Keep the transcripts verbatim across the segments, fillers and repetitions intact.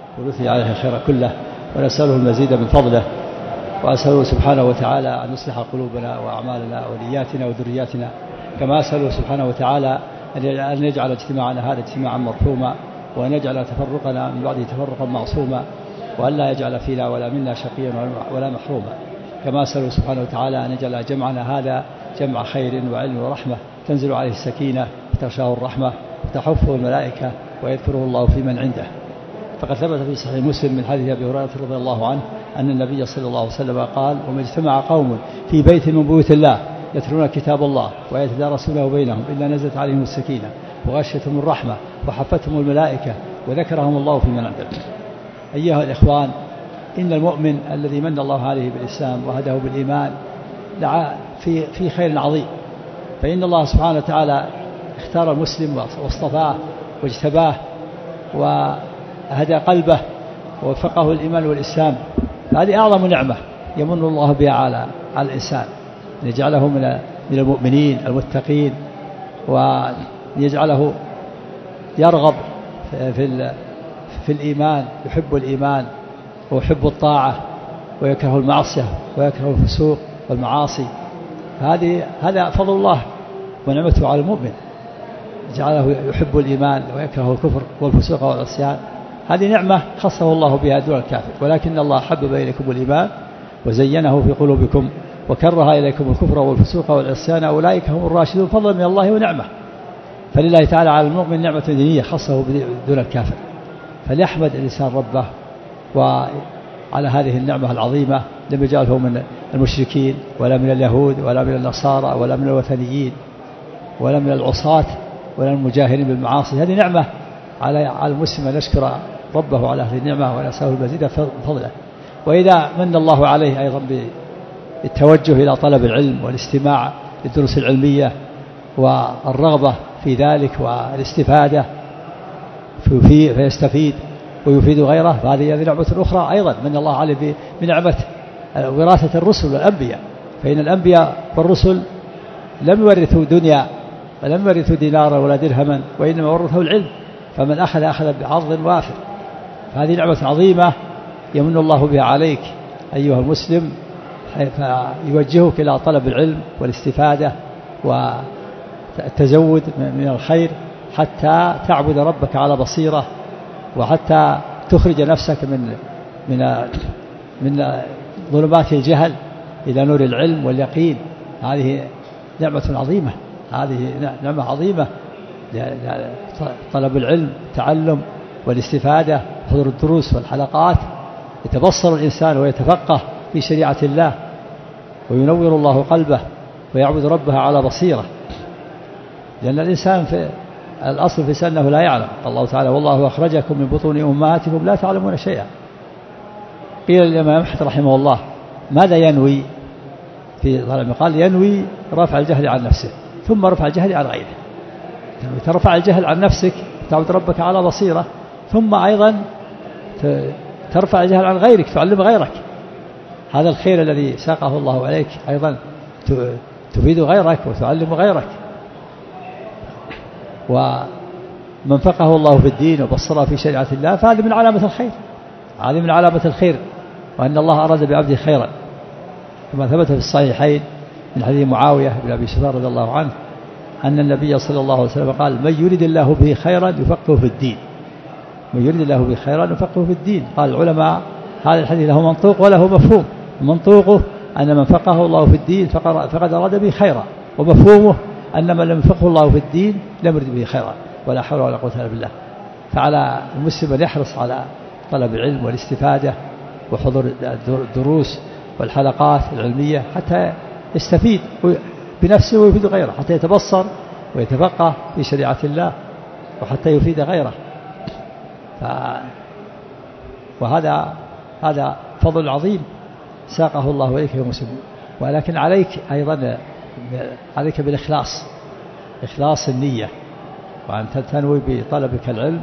ونثني عليه الخير كله، ونسأله المزيد من فضله، وأسأله سبحانه وتعالى أن يصلح قلوبنا وأعمالنا ونياتنا وذرياتنا، كما أسأله سبحانه وتعالى أن يجعل اجتماعنا هذا اجتماعا مرحوما، وأن يجعل تفرقنا من بعده تفرقا معصوما، وأن لا يجعل فينا ولا منا شقيا ولا محروما. كما أسأله سبحانه وتعالى أن يجعل جمعنا هذا جمع خير وعلم ورحمة تنزل عليه السكينة وتغشاه الرحمة وتحفه الملائكة ويذكره الله في من عنده. فقد ثبت في صحيح مسلم من حديث أبي هريرة رضي الله عنه أن النبي صلى الله عليه وسلم قال: وما اجتمع قوم في بيت من بيوت الله يتلون كتاب الله ويتدارسونه بينهم إلا نزلت عليهم السكينة وغشيتهم الرحمة وحفتهم الملائكة وذكرهم الله في من عنده. أيها الإخوان، إن المؤمن الذي من الله عليه بالإسلام وهده بالإيمان في في خير عظيم، فإن الله سبحانه وتعالى اختار المسلم واصطفاه واجتباه وهدى قلبه ووفقه الإيمان والإسلام. هذه أعظم نعمة يمن الله بها على على الإنسان، أن يجعله من من المؤمنين المتقين، ويجعله يرغب في في الإيمان، يحب الإيمان ويحب الطاعة ويكره المعصية ويكره الفسوق والمعاصي. هذه هذا فضل الله ونعمته على المؤمن، جعله يحب الإيمان ويكره الكفر والفسوق والعصيان. هذه نعمة خصه الله بها دون الكافر. ولكن الله حبب إليكم الإيمان وزينه في قلوبكم وكره إليكم الكفر والفسوق والعصيان، أولئك هم الراشدون فضلا من الله ونعمة. فلله تعالى على المؤمن نعمة دينية خصه دون الكافر، فليحمد الإنسان ربه وعلى هذه النعمة العظيمة. لم يجعله من المشركين ولا من اليهود ولا من النصارى ولا من الوثنيين ولا من العصاة ولا المجاهرين بالمعاصي. هذه نعمة على على المسلم أن يشكر ربه على هذه النعمة ونسأله المزيد فضله. وإذا من الله عليه أيضا بالتوجه إلى طلب العلم والاستماع للدروس العلمية والرغبة في ذلك والاستفادة فيستفيد ويفيد غيره، فهذه نعمة أخرى أيضا من الله عليه بنعمة وراثة الرسل والأنبياء. فإن الأنبياء والرسل لم يورثوا دنيا ولم يورثوا دينارا ولا درهما، وإنما ورثوا العلم، فمن أخذ أخذ بعرض وافر. فهذه نعمة عظيمة يمن الله بها عليك أيها المسلم، فيوجهك إلى طلب العلم والاستفادة والتزود من الخير حتى تعبد ربك على بصيرة، وحتى تخرج نفسك من من من ظلمات الجهل إلى نور العلم واليقين. هذه نعمة عظيمة، هذه نعمة عظيمة، طلب العلم، التعلم والاستفادة، حضور الدروس والحلقات، يتبصر الإنسان ويتفقه في شريعة الله وينور الله قلبه ويعبد ربه على بصيرة. لأن الإنسان في الأصل في سنه لا يعلم. قال الله تعالى: والله أخرجكم من بطون أمهاتكم لا تعلمون شيئا. قيل للإمام أحمد رحمه الله: ماذا ينوي في ظلم؟ قال: ينوي رفع الجهل عن نفسه ثم رفع الجهل عن غيره. ترفع الجهل عن نفسك تعبد ربك على بصيرة، ثم أيضا ترفع الجهل عن غيرك تعلم غيرك. هذا الخير الذي ساقه الله عليك أيضا تفيد غيرك وتعلم غيرك. ومن فقه الله في الدين وبصره في شريعة الله فهذا من علامة الخير، هذه من علامة الخير، وأن الله أراد بعبده خيرا، كما ثبت في الصحيحين من حديث معاوية بن أبي سفيان رضي الله عنه أن النبي صلى الله عليه وسلم قال: من يريد الله به خيرا يفقهه في الدين. من يريد الله به خيرا يفقهه في الدين. قال العلماء: هذا الحديث له منطوق وله مفهوم. منطوقه أن من فقهه الله في الدين فقد أراد به خيرا، ومفهومه أن من لم يفقه الله في الدين لم يرد به خيرا، ولا حول ولا قوة إلا بالله. فعلى المسلم أن يحرص على طلب العلم والاستفادة وحضور الدروس والحلقات العلمية حتى يستفيد بنفسه ويفيد غيره، حتى يتبصر ويتفقه في شريعة الله وحتى يفيد غيره. ف... وهذا هذا فضل عظيم ساقه الله إليك يا مسلم. ولكن عليك أيضا عليك بالإخلاص، إخلاص النية، وأن تنوي بطلبك العلم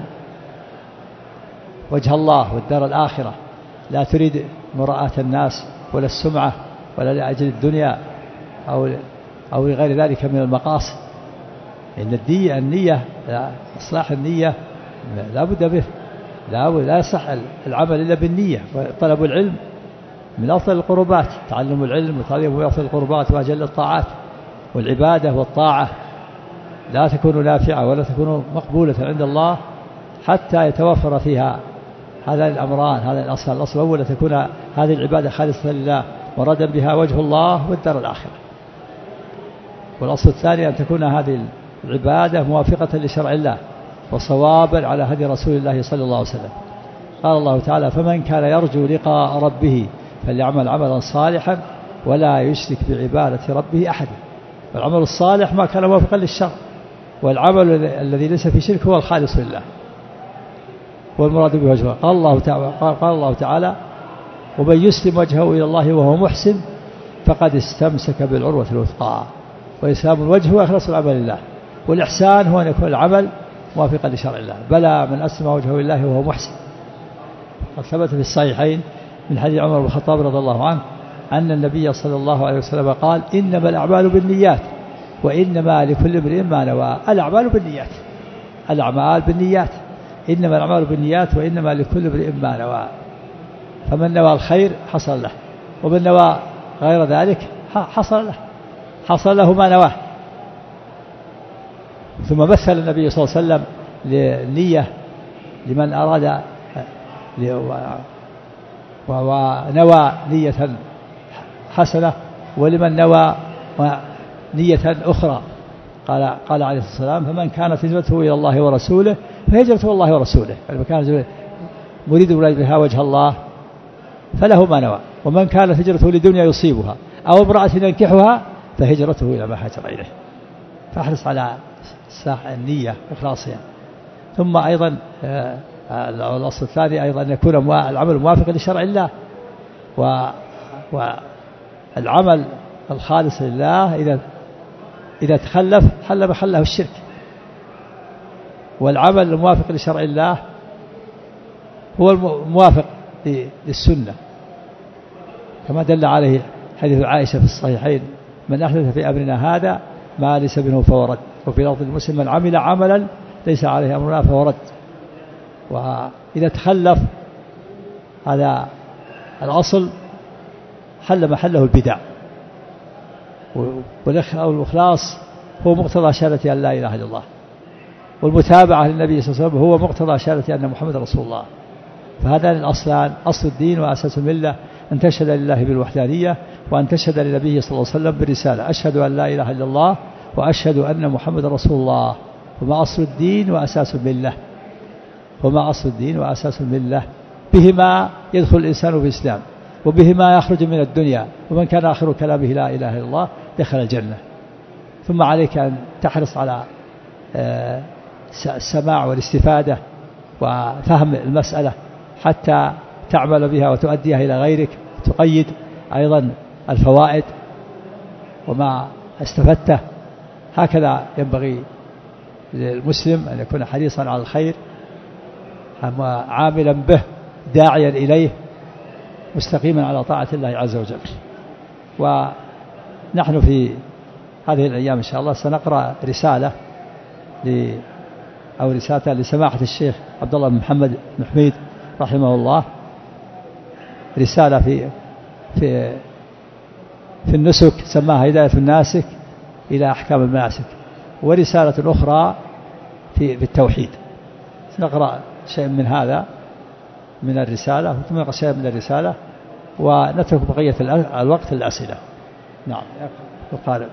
وجه الله والدار الآخرة، لا تريد مراءة الناس ولا السمعة ولا لأجل الدنيا أو أو لغير ذلك من المقاصد. إن الدية النية، إصلاح النية لا بد به، لا لا يصح العمل إلا بالنية. طلب العلم من أفضل القربات، تعلم العلم وتعليمه من أفضل القربات وأجل الطاعات، والعبادة والطاعة لا تكون نافعة ولا تكون مقبولة عند الله حتى يتوفر فيها هذا الأمران. هذا الأصل الأصل الأول أن تكون هذه العبادة خالصة لله مرادا بها وجه الله والدار الآخرة، والأصل الثاني أن تكون هذه العبادة موافقة لشرع الله وصوابا على هدي رسول الله صلى الله عليه وسلم. قال الله تعالى: فمن كان يرجو لقاء ربه فليعمل عملا صالحا ولا يشرك بعبادة ربه أحدا. والعمل الصالح ما كان موافقا للشرع، والعمل الذي ليس في شرك هو الخالص لله والمراد به وجهه. قال الله تعالى, قال الله تعالى: ومن يسلم وجهه إلى الله وهو محسن فقد استمسك بالعروة الوثقى. وإسلام الوجه هو إخلاص العمل لله، والإحسان هو أن يكون العمل موافقا لشرع الله. بلى من أسلم وجهه لله وهو محسن. قد ثبت في الصحيحين من حديث عمر بن الخطاب رضي الله عنه أن النبي صلى الله عليه وسلم قال: إنما الأعمال بالنيات وإنما لكل امرئ ما نوى. الأعمال بالنيات، الأعمال بالنيات، إنما الأعمال بالنيات وإنما لكل امرئ ما نوى. فمن نوى الخير حصل له، ومن نوى غير ذلك حصل له حصل له ما نواه. ثم مثل النبي صلى الله عليه وسلم للنية لمن أراد ونوى نية حسنة ولمن نوى نية أخرى. قال قال عليه الصلاة والسلام: فمن كانت هجرته إلى الله ورسوله فهجرته الله ورسوله. يعني كان مريد بها وجه الله فله ما نوى، ومن كانت هجرته لدنيا يصيبها أو امرأة ينكحها فهجرته إلى ما هاجر إليه. فاحرص على النية إخلاصها. ثم أيضا الأصل الثاني أيضا أن يكون العمل موافقا لشرع الله، والعمل الخالص لله إذا إذا تخلف حل محله الشرك، والعمل الموافق لشرع الله هو الموافق للسنة كما دل عليه حديث عائشة في الصحيحين: من أحدث في أمرنا هذا ما ليس منه فهو رد. وفي لفظ المسلم: من عمل عملا ليس عليه أمرنا فهو رد. وإذا تخلف هذا الأصل حل محله البدع، والإخلاص هو مقتضى شهادة أن لا إله إلا الله، والمتابعة للنبي صلى الله عليه وسلم هو مقتضى شهادة أن محمد رسول الله. فهذان الأصلان أصل الدين وأساس الملة: أن تشهد لله بالوحدانية، وأن تشهد لنبيه صلى الله عليه وسلم بالرسالة. أشهد أن لا إله إلا الله وأشهد أن محمد رسول الله. وما أصل الدين وأساس الملة وما أصل الدين وأساس الملة بهما يدخل الإنسان في الإسلام، وبهما يخرج من الدنيا. ومن كان آخر كلامه لا إله إلا الله دخل الجنة. ثم عليك أن تحرص على السماع والاستفادة وفهم المسألة حتى تعمل بها وتؤديها إلى غيرك، تقيد أيضا الفوائد وما استفدته. هكذا ينبغي للمسلم أن يكون حريصا على الخير عاملا به داعيا إليه مستقيما على طاعة الله عز وجل. ونحن في هذه الأيام إن شاء الله سنقرأ رسالة ل أو رسالة لسماحة الشيخ عبد الله بن محمد بن حميد رحمه الله، رسالة في في في النسك سماها هداية الناسك إلى أحكام المناسك، ورسالة أخرى في بالتوحيد. نقرأ شيء من هذا من الرسالة ثم نقرأ شيء من الرسالة ونترك بقية الوقت للأسئلة. نعم القارئ.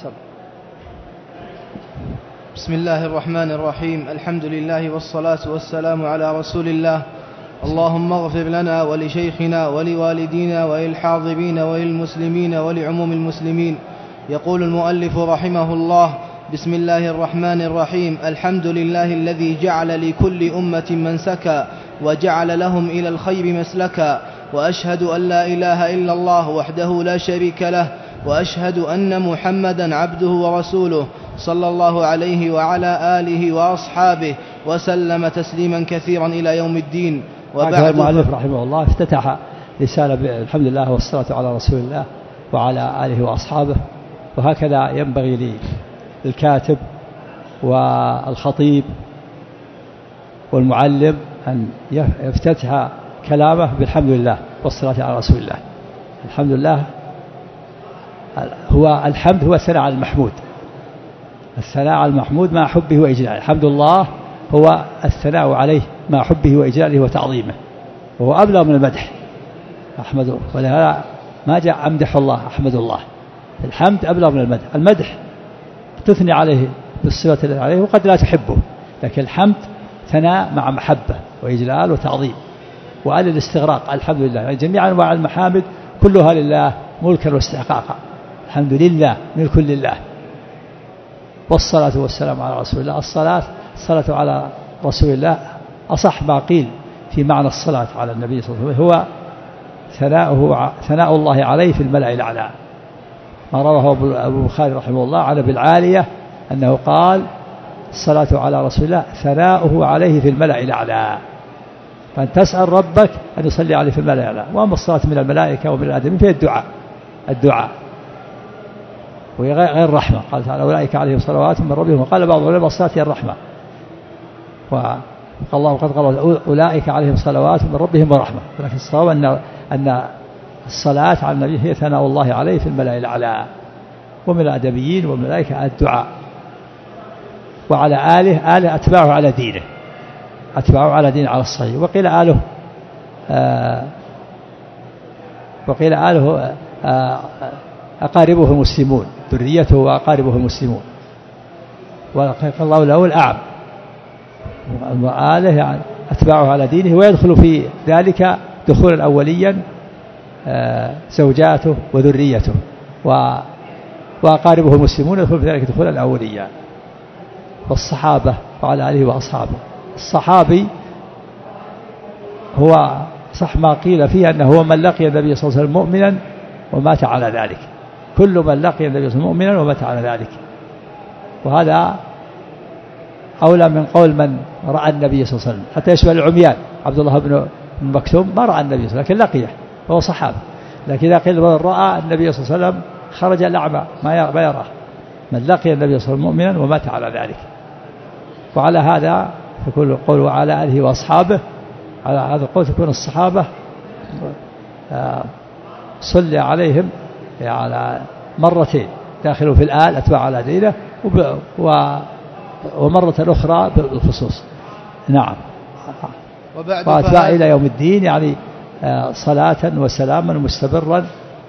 بسم الله الرحمن الرحيم. الحمد لله والصلاة والسلام على رسول الله. اللهم اغفر لنا ولشيخنا ولوالدينا وللحاضرين وللمسلمين ولعموم المسلمين. يقول المؤلف رحمه الله: بسم الله الرحمن الرحيم. الحمد لله الذي جعل لكل أمة منسكا وجعل لهم إلى الخير مسلكا، وأشهد أن لا إله إلا الله وحده لا شريك له، وأشهد أن محمدا عبده ورسوله صلى الله عليه وعلى آله وأصحابه وسلم تسليما كثيرا إلى يوم الدين. وبعد المؤلف رحمه الله افتتح رسالة بالحمد لله والصلاة على رسول الله وعلى آله وأصحابه. وهكذا ينبغي للكاتب والخطيب والمعلم أن يفتتح كلامه بالحمد لله والصلاة على رسول الله. الحمد لله هو الحمد هو الثناء على المحمود، الثناء على المحمود مع حبه وإجلاله. الحمد لله هو الثناء عليه مع حبه وإجلاله وتعظيمه، وهو أبلغ من المدح. أحمده، ولهذا ما جاء أمدح الله، أحمد الله. الحمد أبلغ من المدح. المدح تثني عليه بالصفة التي عليه وقد لا تحبه، لكن الحمد ثناء مع محبة وإجلال وتعظيم وآل الاستغراق. الحمد لله، يعني جميع أنواع المحامد كلها لله ملكا واستحقاقا. الحمد لله، ملك لله. والصلاة والسلام على رسول الله. الصلاة الصلاة على رسول الله أصح ما قيل في معنى الصلاة على النبي صلى الله عليه وسلم هو ثناؤه ثناء الله عليه في الملأ الأعلى. ما رواه أبو البخاري رحمه الله عن أبي العالية أنه قال: الصلاة على رسول الله ثناؤه عليه في الملأ الأعلى. فأن تسأل ربك أن يصلي عليه في الملأ الأعلى. وأما الصلاة من الملائكة ومن الآدمين فهي الدعاء الدعاء وهي غير رحمة. قال تعالى: أولئك عليهم صلوات من ربهم. وقال بعض العلماء الصلاة هي الرحمة، وقال الله قد قال: أولئك عليهم صلوات من ربهم ورحمة. لكن الصواب أن أن الصلاة على النبي هي ثناء الله عليه في الملأ الأعلى، ومن الأدبيين والملائكة الدعاء، وعلى آله آله أتباعه على دينه أتباعه على دينه على الصحيح. وقيل آله آه وقيل آله آه أقاربه المسلمون، ذريته وأقاربه المسلمون. وقال الله له الأعم، وآله يعني أتباعه على دينه. ويدخل في ذلك دخولا أوليا آه زوجاته وذريته، وأقاربه المسلمون يدخل في ذلك دخولا أوليا. والصحابة وعلى آله وأصحابه. الصحابي هو صح ما قيل فيه أنه هو من لقي النبي صلى الله عليه وسلم مؤمنا ومات على ذلك. كل من لقي النبي صلى الله عليه وسلم مؤمنا ومات على ذلك. وهذا أولى من قول من رأى النبي صلى الله عليه وسلم، حتى يشبه العميان. عبد الله بن مكتوم ما رأى النبي صلى الله عليه وسلم لكن لقيه، وهو صحابي. لكن إذا قيل من رأى النبي صلى الله عليه وسلم خرج الأعمى ما يراه. من لقي النبي صلى الله عليه وسلم مؤمنا ومات على ذلك. وعلى هذا يقول القول وعلى آله وأصحابه. على هذا القول تكون الصحابة صلى عليهم على مرتين، داخلوا في الآل أتباع على دينه، ومرة أخرى بالخصوص. نعم. وأتباع إلى يوم الدين، يعني صلاة وسلاما مستمرا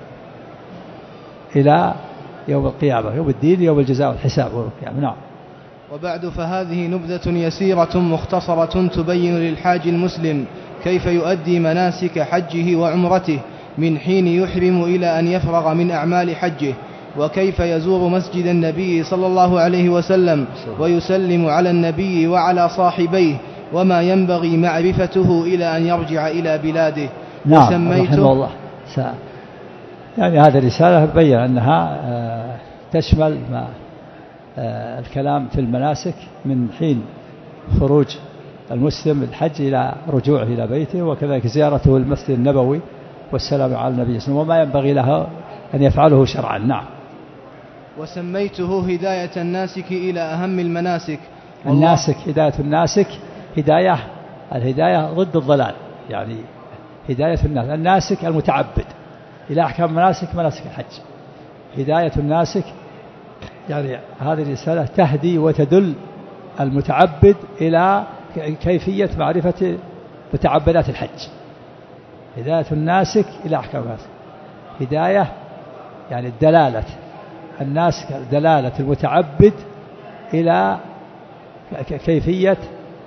إلى يوم القيامة، يوم الدين، يوم الجزاء والحساب يوم القيامة. نعم. وبعد، فهذه نبذة يسيرة مختصرة تبين للحاج المسلم كيف يؤدي مناسك حجه وعمرته من حين يحرم إلى أن يفرغ من أعمال حجه، وكيف يزور مسجد النبي صلى الله عليه وسلم ويسلم على النبي وعلى صاحبيه، وما ينبغي معرفته إلى أن يرجع إلى بلاده. نعم. رحمه الله. يعني هذه الرسالة بين أنها تشمل ما الكلام في المناسك من حين خروج المسلم الحج إلى رجوعه إلى بيته، وكذلك زيارته المسجد النبوي والسلام على النبي صلى الله عليه وسلم، وما ينبغي له أن يفعله شرعا. نعم. وسميته هداية الناسك إلى أهم المناسك. الناسك، هداية الناسك، هداية الهداية ضد الضلال، يعني هداية الناس. الناسك المتعبد إلى أحكام مناسك مناسك الحج. هداية الناسك يعني هذه الرسالة تهدي وتدل المتعبد إلى كيفية معرفة متعبدات الحج. هداية الناسك إلى أحكام الناسك، هداية يعني الدلالة الناسك، دلالة المتعبد إلى كيفية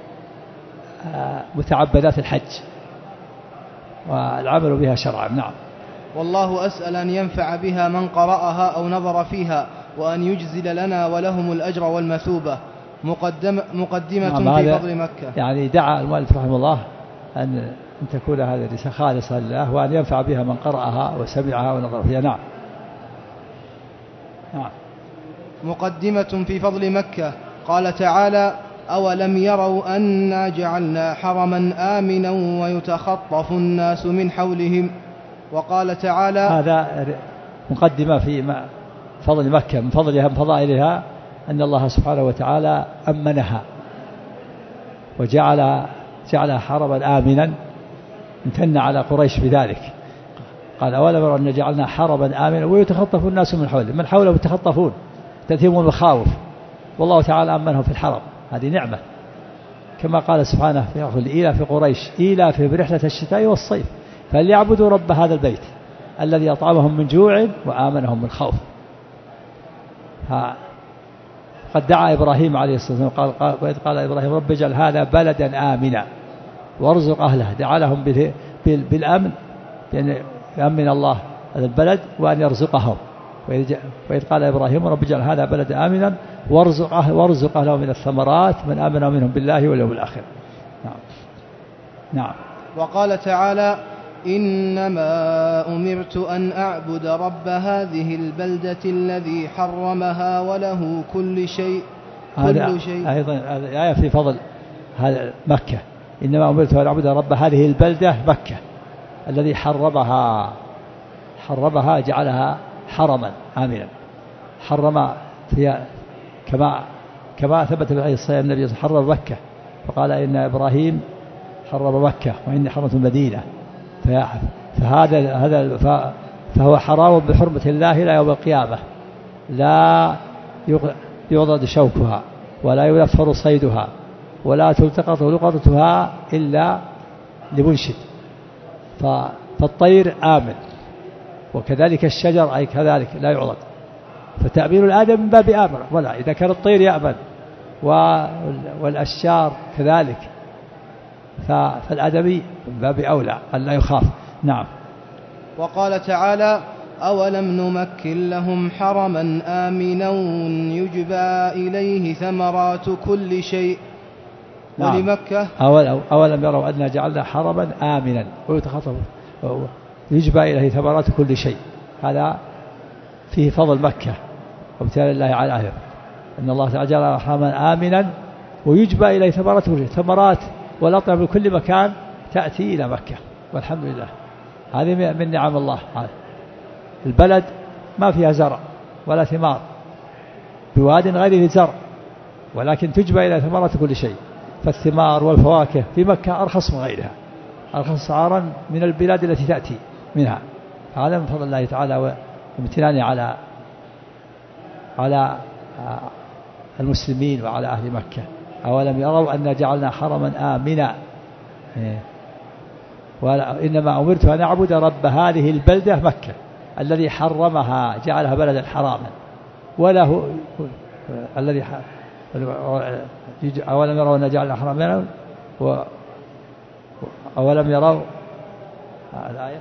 متعبدات الحج والعمل بها شرعا. نعم. والله أسأل أن ينفع بها من قرأها أو نظر فيها، وأن يجزل لنا ولهم الأجر والمثوبة. مقدمة, مقدمة نعم. في فضل مكة. يعني دعا المؤلف رحمه الله أن أن تكون هذه الرسالة خالصة لله، وأن ينفع بها من قرأها وسمعها ونظر فيها. نعم. نعم. مقدمة في فضل مكة. قال تعالى: أولم يروا أنا جعلنا حرما آمنا ويتخطف الناس من حولهم. وقال تعالى: هذا مقدمة في فضل مكة. من فضلها من فضائلها أن الله سبحانه وتعالى أمنها وجعل جعلها حرما آمنا امتن على قريش بذلك. قال أولا يروا أن جعلنا حرما آمنا ويتخطف الناس من حوله، من حوله يتخطفون تأتيهم المخاوف والله تعالى أمنهم في الحرم، هذه نعمة. كما قال سبحانه في إيلاف في قريش إيلافهم رحلة الشتاء والصيف فليعبدوا رب هذا البيت الذي أطعمهم من جوع وآمنهم من خوف. قد دعا إبراهيم عليه الصلاة والسلام قال, قال, قال إبراهيم رب اجعل هذا بلدا آمنا وارزق أهله، دعا لهم بالأمن يعني يأمن الله هذا البلد وأن يرزقهم. وإذ قال إبراهيم رب اجعل هذا بلد آمنا وارزق أهله, وارزق أهله من الثمرات من آمن منهم بالله واليوم الآخر. نعم. نعم. وقال تعالى إنما أمرت أن أعبد رب هذه البلدة الذي حرمها وله كل شيء كل شيء. أيضا آية في فضل هذا مكة، إنما أمرت أن أعبد رب هذه البلدة مكة الذي حرمها حرمها جعلها حرما آمنا. حرم فيها كما كما ثبت في حديث صحيح النبي حرم مكة فقال إن إبراهيم حرم مكة وإني حرمت المدينة، فهذا هذا فهو حرام بحرمة الله إلى يوم القيامة، لا يعضد شوكها ولا ينفر صيدها ولا تلتقط لقطتها إلا لمنشد. فالطير آمن وكذلك الشجر أي كذلك لا يعضد، فتأمين الآدم من باب آمن ولا إذا كان الطير يأمن والأشجار كذلك فالآدمي من باب أولى أن لا يخاف. نعم. وقال تعالى أولم نمكن لهم حرما آمنا يجبى إليه ثمرات كل شيء. نعم. ولمكة أولم يروا أننا جعلنا حرما آمنا ويتخطف يجبى إليه ثمرات كل شيء. هذا فيه فضل مكة وامتثال الله على أهله أن الله تعالى جعل حرما آمنا ويجبى إليه ثمرات كل شيء، ثمرات والأطعمة من كل مكان تأتي إلى مكة والحمد لله. هذه من نعم الله. البلد ما فيها زرع ولا ثمار بواد غير ذي زرع ولكن تجبى إلى ثمرات كل شيء، فالثمار والفواكه في مكة أرخص من غيرها، أرخص سعرا من البلاد التي تأتي منها. هذا من فضل الله تعالى وامتنانه على على المسلمين وعلى أهل مكة. أولم يروا أن جعلنا حرما آمنا وإنما أمرت أن أعبد رب هذه البلدة مكة الذي حرمها جعلها بلدا حراما وله الذي أولم يروا أن جعلنا حرما أولم يروا الآية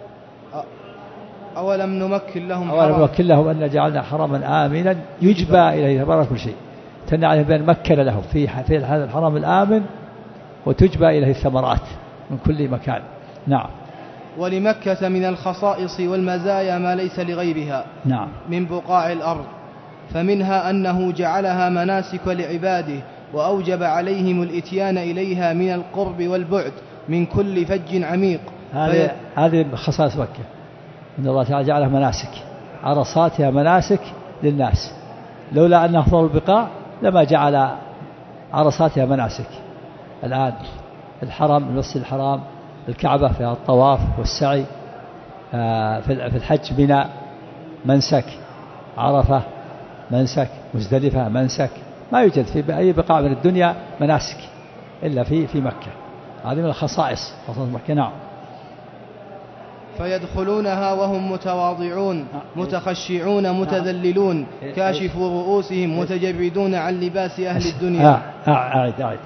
أولم نمكن لهم أولم نمكن لهم أن جعلنا حرما آمنا يجبى إليه ثمرات كل شيء. تنع عليه بأن مكن لهم في في هذا الحرم الآمن وتجبى إليه الثمرات من كل مكان. نعم. ولمكة من الخصائص والمزايا ما ليس لغيرها. نعم. من بقاع الأرض، فمنها أنه جعلها مناسك لعباده وأوجب عليهم الإتيان إليها من القرب والبعد من كل فج عميق. هذه هذه خصائص مكة إن الله تعالى جعلها مناسك، عرصاتها مناسك للناس، لولا أنها أفضل البقاع لما جعل عرصاتها مناسك. الآن الحرم المسجد الحرام الكعبة فيها الطواف والسعي، في الحج منى منسك، عرفة منسك، مزدلفة منسك، ما يوجد في أي بقاع من الدنيا مناسك إلا في في مكة. هذه من الخصائص خصائص مكة. نعم. فيدخلونها وهم متواضعون متخشعون متذللون كاشفوا رؤوسهم متجردون عن لباس أهل الدنيا. أعد أعد.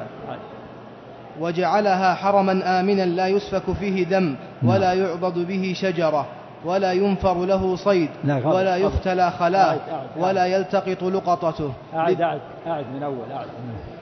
وجعلها حرما آمنا لا يسفك فيه دم ولا يعضد به شجرة ولا ينفر له صيد ولا يختلى خلاه ولا يلتقط لقطته. أعد أعد أعد من أول أعد.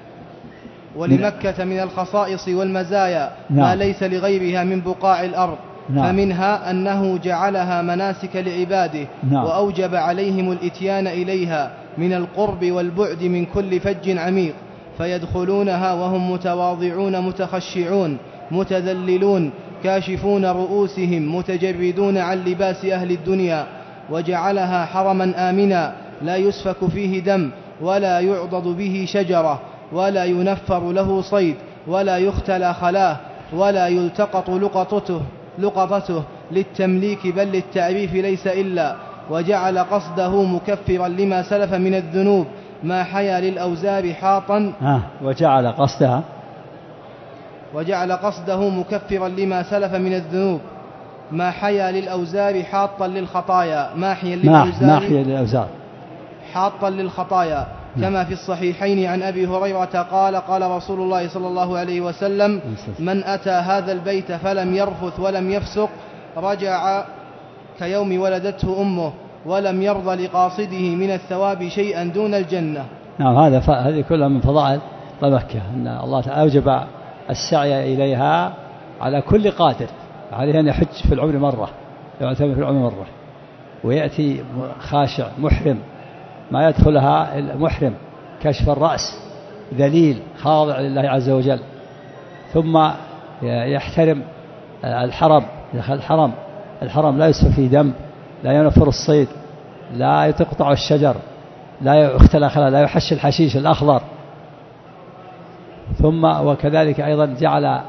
ولمكة من الخصائص والمزايا ما ليس لغيرها من بقاع الأرض، فمنها أنه جعلها مناسك لعباده وأوجب عليهم الإتيان إليها من القرب والبعد من كل فج عميق، فيدخلونها وهم متواضعون متخشعون متذللون كاشفون رؤوسهم متجردون عن لباس أهل الدنيا. وجعلها حرما آمنا لا يسفك فيه دم ولا يعضد به شجرة ولا ينفر له صيد ولا يختلى خلاه ولا يلتقط لقطته, لقطته للتمليك بل للتعريف ليس إلا، وجعل قصده مكفرا لما سلف من الذنوب ما حيا للأوزار حاطا ها وجعل قصدها وجعل قصده مكفرا لما سلف من الذنوب ما حيا للأوزار حاطا للخطايا ماحيا للأوزار, ماحيا للأوزار حاطا للخطايا، كما في الصحيحين عن أبي هريرة قال قال رسول الله صلى الله عليه وسلم: من أتى هذا البيت فلم يرفث ولم يفسق رجع كيوم ولدته أمه ولم يرضى لقاصده من الثواب شيئا دون الجنة. نعم، هذا ف... هذه كلها من فضائل مكة، أن الله تعالى أوجب السعي إليها على كل قادر، عليه أن يحج في العمر مرة، يعتمر في العمر مرة، ويأتي خاشع محرم ما يدخلها المحرم كشف الرأس ذليل خاضع لله عز وجل، ثم يحترم الحرم، يدخل الحرم الحرم لا يسفك فيه دم، لا ينفر الصيد، لا تقطع الشجر، لا يختلى خلا، لا يحش الحشيش الأخضر. ثم وكذلك أيضا جعل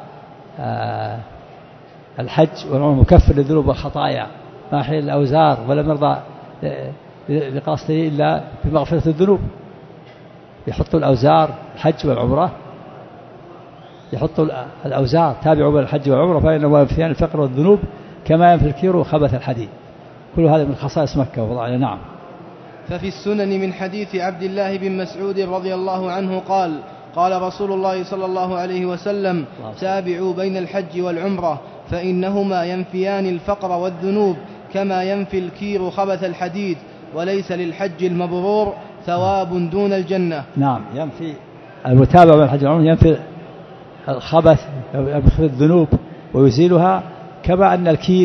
الحج والعمرة مكفر للذنوب والخطايا ماحي الأوزار، ولم يرضى لقاصده إلا بمغفرة الذنوب. يحط الأوزار الحج والعمرة، يحط الأوزار تابعوا بين الحج والعمرة فإنه ينفيان الفقر والذنوب كما ينفي الكير وخبث الحديد. كل هذا من خصائص مكة وفضائلها. نعم. ففي السنن من حديث عبد الله بن مسعود رضي الله عنه قال قال رسول الله صلى الله عليه وسلم: تابعوا بين الحج والعمرة فإنهما ينفيان الفقر والذنوب كما ينفي الكير خبث الحديد، وليس للحج المبرور ثواب دون الجنة. نعم، ينفي المتابعة بين الحج والعمرة ينفي الخبث ينفي الذنوب ويزيلها، كما أن الكير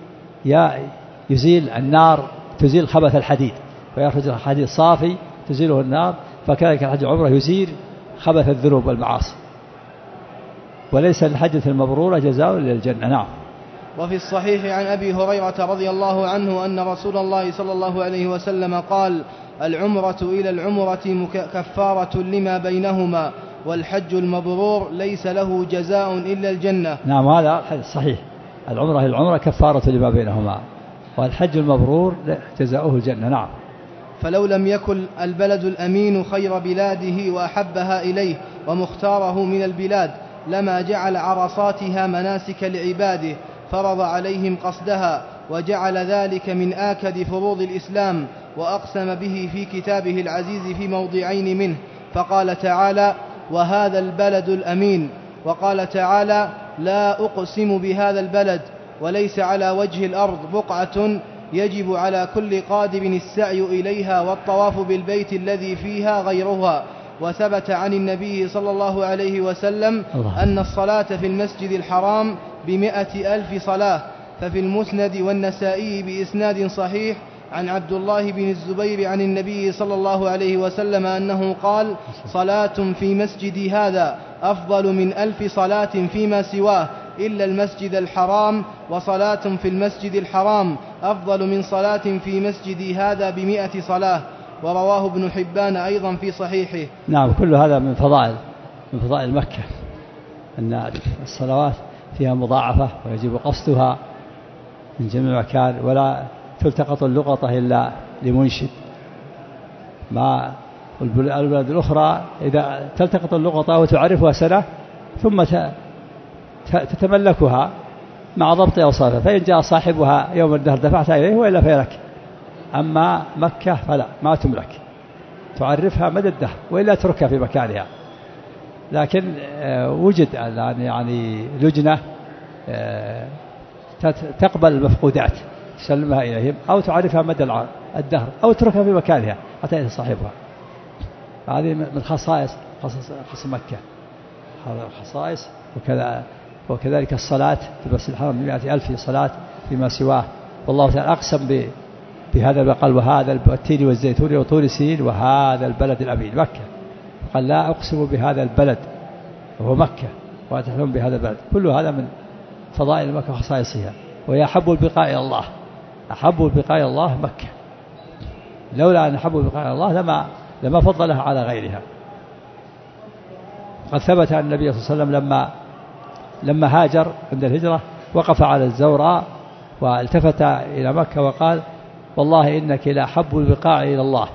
يزيل النار تزيل خبث الحديد ويخرج الحديد صافي تزيله النار، فكذلك الحج والعمرة يزيل خبث الذنوب والمعاصي، وليس للحجة المبرورة جزاء للجنة. نعم. وفي الصحيح عن أبي هريرة رضي الله عنه أن رسول الله صلى الله عليه وسلم قال: العمرة إلى العمرة كفارة لما بينهما، والحج المبرور ليس له جزاء إلا الجنة. نعم، هذا صحيح. العمرة إلى العمرة كفارة لما بينهما، والحج المبرور جزاؤه الجنة. نعم. فلو لم يكن البلد الأمين خير بلاده وأحبها إليه ومختاره من البلاد لما جعل عرصاتها مناسك لعباده، فرض عليهم قصدها، وجعل ذلك من آكد فروض الإسلام، وأقسم به في كتابه العزيز في موضعين منه، فقال تعالى: وهذا البلد الأمين، وقال تعالى: لا أقسم بهذا البلد. وليس على وجه الأرض بقعة يجب على كل قادم السعي إليها والطواف بالبيت الذي فيها غيرها. وثبت عن النبي صلى الله عليه وسلم أن الصلاة في المسجد الحرام بمئة ألف صلاة. ففي المسند والنسائي بإسناد صحيح عن عبد الله بن الزبير عن النبي صلى الله عليه وسلم أنه قال: صلاة في مسجد هذا أفضل من ألف صلاة فيما سواه إلا المسجد الحرام، وصلاة في المسجد الحرام أفضل من صلاة في مسجد هذا بمئة صلاة. ورواه ابن حبان أيضا في صحيحه. نعم، كل هذا من فضائل من فضائل مكة، أن الصلوات فيها مضاعفة ويجب قصدها من جميع مكان، ولا تلتقط اللقطة إلا لمنشد. ما البلاد الأخرى إذا تلتقط اللقطة وتعرفها سنة ثم تتملكها مع ضبط أوصافها، فإن جاء صاحبها يوم الدهر دفعتها إليه وإلا فيلك. أما مكة فلا، ما تملك، تعرفها مدى الدهر وإلا تركها في مكانها. لكن وجد الآن يعني لجنة تقبل المفقودات تسلمها إليهم، أو تعرفها مدى الدهر أو تركها في مكانها حتى يأتي صاحبها. هذه من خصائص خصائص مكة، هذا خصائص. وكذا وكذلك الصلاة في المسجد الحرام بمئة ألف صلاة فيما سواه. والله تعالى أقسم بهذا، قال: وهذا التين والزيتون وطور سينين وهذا البلد الأمين، مكة. قال: لا أقسم بهذا البلد وهو مكة وأتحلم بهذا البلد. كل هذا من فضائل مكة وخصائصها. ويحب البقاء إلى الله، أحب البقاء إلى الله مكة، لولا أن أحب البقاء إلى الله لما لما فضلها على غيرها. قد ثبت أن النبي صلى الله عليه وسلم لما لما هاجر عند الهجرة وقف على الزوراء والتفت إلى مكة وقال والله إنك لأحب البقاع إلى الله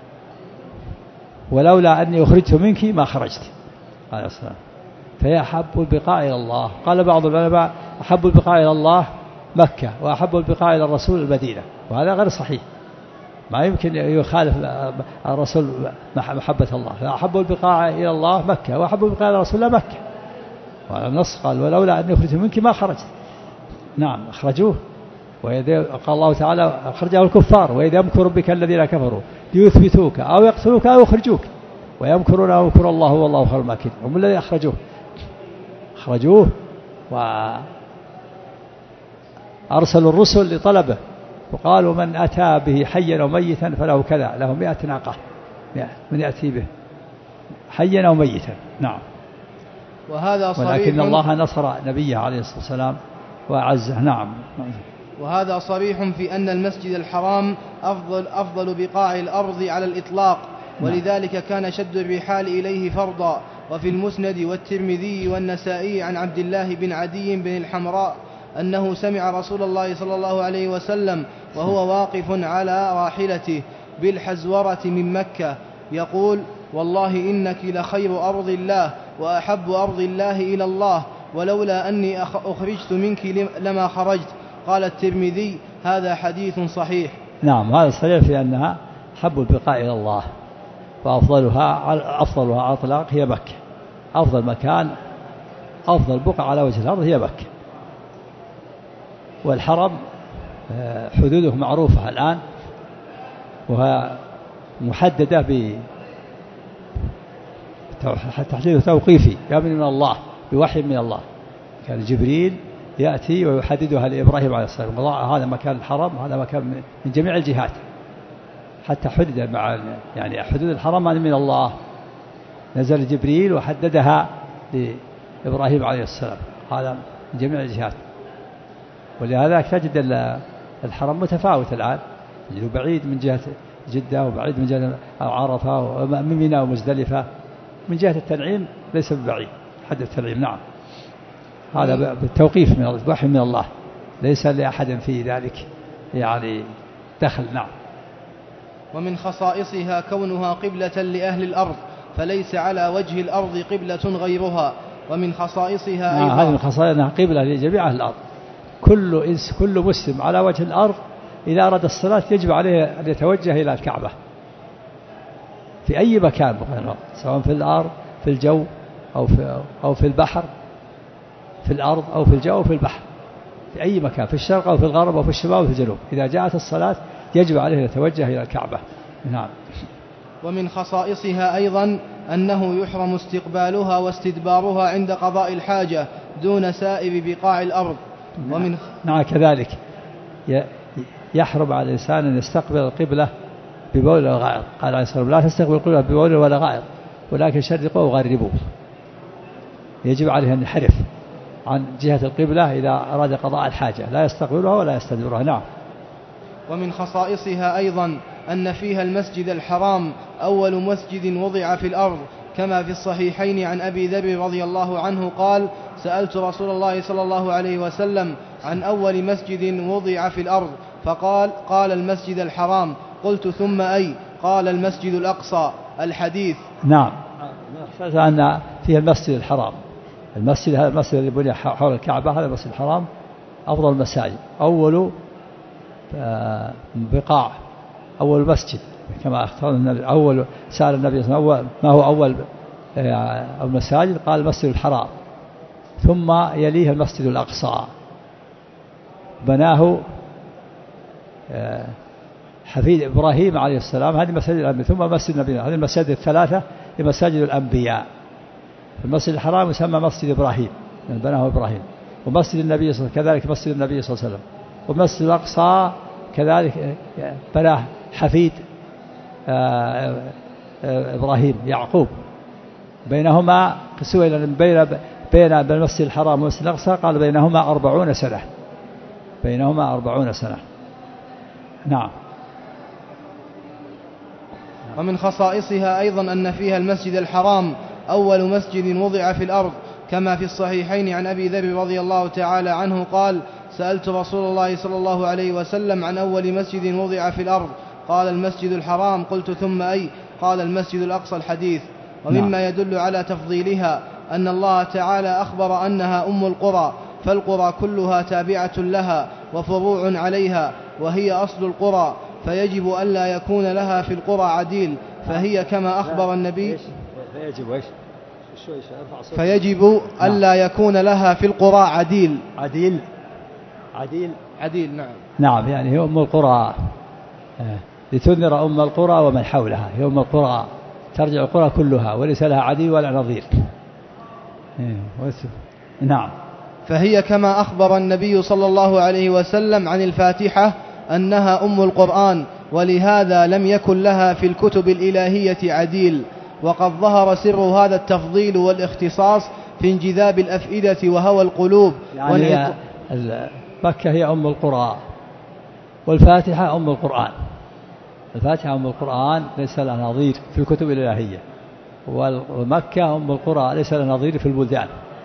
ولولا أني أخرجت منك ما خرجت عليه السلام. فهي أحب البقاع إلى الله. قال بعض العلماء أحب البقاع إلى الله مكة وأحب البقاع إلى الرسول المدينة، وهذا غير صحيح، ما يمكن يخالف الرسول محبة الله. فأحب البقاع إلى الله مكة وأحب البقاع إلى الرسول الله مكة، وعلى النص قال ولولا أني أخرجت منك ما خرجت. نعم أخرجوه، قال الله تعالى أخرجه الكفار وإذ يمكر بك الذين كفروا ليثبتوك أو يقتلوك أو يخرجوك ويمكرون ويمكر الله والله خير الماكرين. هم الذين أخرجوه أخرجوه وأرسلوا الرسل لطلبه وقالوا من أتى به حيا أو ميتا فله كذا، له مئة ناقة من يأتي به حيا أو ميتا. نعم. وهذا صريح، ولكن الله نصر نبيه عليه الصلاة والسلام وأعزه. نعم. وهذا صريح في أن المسجد الحرام أفضل, أفضل بقاع الأرض على الإطلاق، ولذلك كان شد الرحال إليه فرضا. وفي المسند والترمذي والنسائي عن عبد الله بن عدي بن الحمراء أنه سمع رسول الله صلى الله عليه وسلم وهو واقف على راحلته بالحزورة من مكة يقول والله إنك لخير أرض الله وأحب أرض الله إلى الله ولولا أني أخرجت منك لما خرجت. قال الترمذي هذا حديث صحيح. نعم هذا صحيح في أنها حب البقاء إلى الله وأفضلها أفضلها على الإطلاق هي مكة. أفضل مكان أفضل بقعة على وجه الأرض هي مكة. والحرم حدوده معروفة الآن وهي محددة بتحديد توقيفي يأمن من الله بوحي من الله. كان جبريل يأتي ويحددها لإبراهيم عليه السلام هذا مكان الحرم هذا مكان من جميع الجهات حتى حدد مع يعني حدود الحرم من الله. نزل جبريل وحددها لإبراهيم عليه السلام هذا من جميع الجهات. ولهذا تجد الحرم متفاوت الآن تجد بعيد من جهة جدة وبعيد من جهة عرفة ومن منى ومزدلفة. من جهة التنعيم ليس ببعيد حد التنعيم. نعم هذا بالتوقيف من الله وحي من الله ليس لأحد في ذلك يعني دخل. نعم. ومن خصائصها كونها قبلة لأهل الأرض فليس على وجه الأرض قبلة غيرها. ومن خصائصها أيضا هذه من خصائصها قبلة لجميع أهل الأرض. كل إنس كل مسلم على وجه الأرض إذا أراد الصلاة يجب عليه أن يتوجه إلى الكعبة في أي مكان سواء في الأرض في الجو أو في أو في البحر في الأرض أو في الجو أو في البحر في أي مكان في الشرق أو في الغرب أو في الشمال أو في الجنوب إذا جاءت الصلاة يجب عليه أن يتوجه إلى الكعبة. نعم. ومن خصائصها أيضا أنه يحرم استقبالها واستدبارها عند قضاء الحاجة دون سائر بقاع الأرض. ومن نعم كذلك يحرم على الإنسان أن يستقبل القبلة ببول ولا غائط. قال عليه الصلاة والسلام لا تستقبل القبلة ببول ولا غائط ولكن شرقوا وغربوا. يجب عليه أن يحرف عن جهة القبلة إذا أراد قضاء الحاجة لا يستقبلها ولا يستدبرها. نعم. ومن خصائصها أيضا أن فيها المسجد الحرام أول مسجد وضع في الأرض كما في الصحيحين عن أبي ذر رضي الله عنه قال سألت رسول الله صلى الله عليه وسلم عن أول مسجد وضع في الأرض فقال قال المسجد الحرام. قلت ثم أي؟ قال المسجد الأقصى. الحديث. نعم. أن فيها المسجد الحرام. المسجد هذا المسجد اللي بني حول الكعبة هذا المسجد الحرام أفضل المساجد أول بقاع أول مسجد كما اختار النبي. أول سأل النبي صلى الله عليه وسلم ما هو أول المساجد قال المسجد الحرام ثم يليه المسجد الأقصى بناه حفيد إبراهيم عليه السلام. هذه مساجد الأنبياء. ثم مسجد النبي. هذه المساجد الثلاثة هي مساجد الأنبياء. المسجد الحرام يسمى مسجد إبراهيم بناه إبراهيم ومسجد النبي صلى الله عليه وسلم كذلك مسجد النبي صلى الله عليه وسلم ومسجد الأقصى كذلك بناه حفيد إبراهيم يعقوب. بينهما سئل بين بين المسجد الحرام والمسجد الأقصى قال بينهما أربعون سنة بينهما أربعون سنة. نعم. ومن خصائصها أيضا أن فيها المسجد الحرام أول مسجد وضع في الأرض، كما في الصحيحين عن أبي ذر رضي الله تعالى عنه قال: سألت رسول الله صلى الله عليه وسلم عن أول مسجد وضع في الأرض، قال: المسجد الحرام. قلت: ثم أي؟ قال: المسجد الأقصى. الحديث. ومما يدل على تفضيلها أن الله تعالى أخبر أنها أم القرى، فالقرى كلها تابعة لها وفروع عليها، وهي أصل القرى، فيجب ألا يكون لها في القرى عديل، فهي كما أخبر النبي فيجب إيش؟ فيجب ألا يكون لها في القرى عديل. عديل عديل عديل نعم. نعم، يعني هي أم القرى لتنذر أم القرى ومن حولها. هي أم القرى، ترجع القرى كلها وليس لها عديل ولا نظير. نعم. فهي كما أخبر النبي صلى الله عليه وسلم عن الفاتحة أنها أم القرآن، ولهذا لم يكن لها في الكتب الإلهية عديل. وقد ظهر سر هذا التفضيل والاختصاص في انجذاب الأفئدة وهوى القلوب. يعني مكة هي أم القرى، والفاتحة أم القرآن. الفاتحة أم القرآن ليس لها نظير في الكتب الإلهية، ومكة أم القرى ليس لها نظير في البلدان.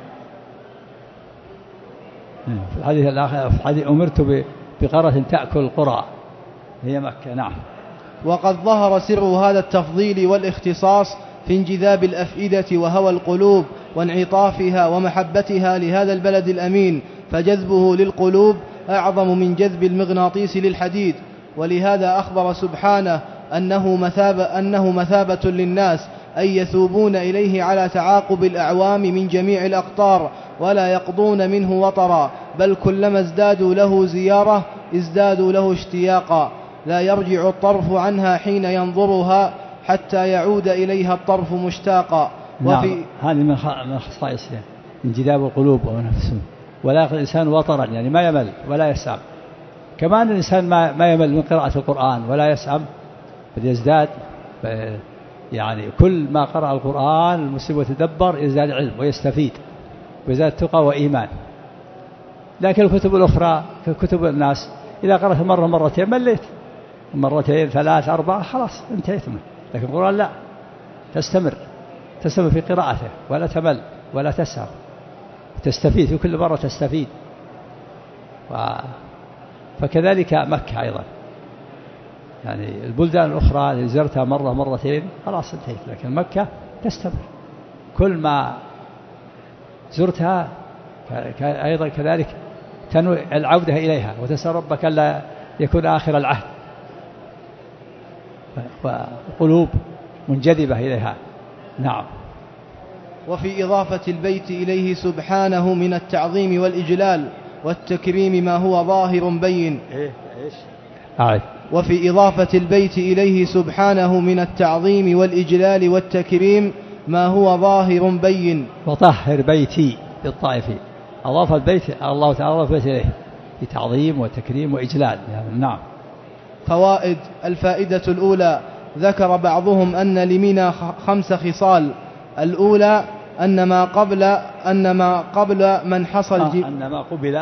في الحديث الآخر في الحديث أمرت بقرة تأكل القرى، هي مكة. نعم. وقد ظهر سر هذا التفضيل والاختصاص في انجذاب الأفئدة وهوى القلوب وانعطافها ومحبتها لهذا البلد الأمين، فجذبه للقلوب أعظم من جذب المغناطيس للحديد. ولهذا أخبر سبحانه أنه مثابة, أنه مثابة للناس، أي يثوبون إليه على تعاقب الأعوام من جميع الأقطار، ولا يقضون منه وطرا، بل كلما ازدادوا له زيارة ازدادوا له اشتياقا، لا يرجع الطرف عنها حين ينظرها حتى يعود إليها الطرف مشتاقا. نعم. هذه من خصائصها انجذاب القلوب ونفسه، ولا يقضي الإنسان وطرا، يعني ما يمل ولا يسعم. كمان الإنسان ما يمل من قراءة القرآن ولا يسعم، بل يزداد. يعني كل ما قرأ القرآن المسلم وتدبر يزداد علم ويستفيد ويزداد تقى وإيمان. لكن الكتب الأخرى كتب الناس إذا قرأت مرة مرتين مليت، مرتين ثلاث أربعة خلاص انتهيت منه. لكن القرآن لا، تستمر تستمر في قراءته ولا تمل ولا تسعى، تستفيد في كل مرة تستفيد. و... فكذلك مكة أيضا، يعني البلدان الأخرى اللي زرتها مرة مرتين خلاص انتهيت، لكن مكة تستمر كل ما زرتها أيضا كذلك تنوي العودة إليها وتسأل ربك ألا يكون آخر العهد، وقلوب منجذبة إليها. نعم. وفي إضافة البيت إليه سبحانه من التعظيم والإجلال والتكريم ما هو ظاهر بين. إيه إيش؟ أعرف. وفي إضافة البيت إليه سبحانه من التعظيم والإجلال والتكريم ما هو ظاهر بين. وطهر بيتي بالطائف، أضاف البيت الله تعالى أضاف البيت إليه في تعظيم وتكريم وإجلال. نعم. فوائد. الفائدة الأولى: ذكر بعضهم أن لمنى خمس خصال. الأولى أن ما قبل أن ما قبل من حصل آه أن ما قبل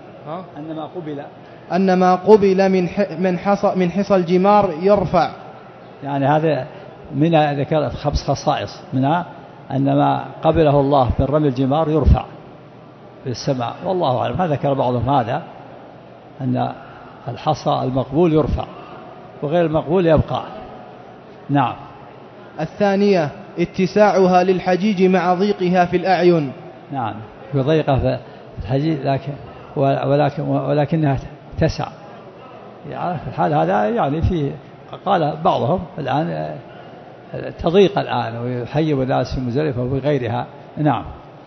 أن ما قبل أن ما قبل من من حصى من حصى الجمار يرفع. يعني هذا من ذكر خمس خصائص، منها أن ما قبله الله من رمي الجمار يرفع في السماء، والله أعلم. هذا ذكر بعضهم هذا، أن الحصى المقبول يرفع وغير المقبول يبقى. نعم. الثانية اتساعها للحجيج مع ضيقها في الأعين. نعم، وضيقها في الحجيج لكن ولكن ولكنها تسع. يعني في الحال هذا يعني فيه قال بعضهم الآن تضيق الآن ويحيب الناس في مزدلفة وغيرها. نعم.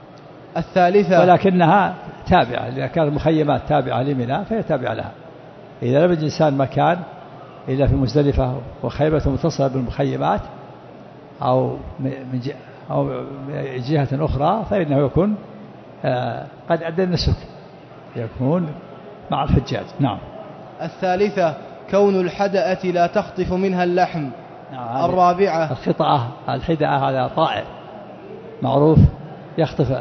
الثالثة ولكنها تابعة، إذا كانت المخيمات تابعة لمنى فهي تابعة لها. إذا لم يجد الإنسان مكان إلا في مزدلفة وخيمة متصلة بالمخيمات أو من أو جهة أخرى فإنه يكون قد أدى النسك، يكون مع الحجاج. نعم. الثالثة كون الحدأة لا تخطف منها اللحم. نعم. الرابعة الخطأة الحدأة هذا طائر معروف يخطف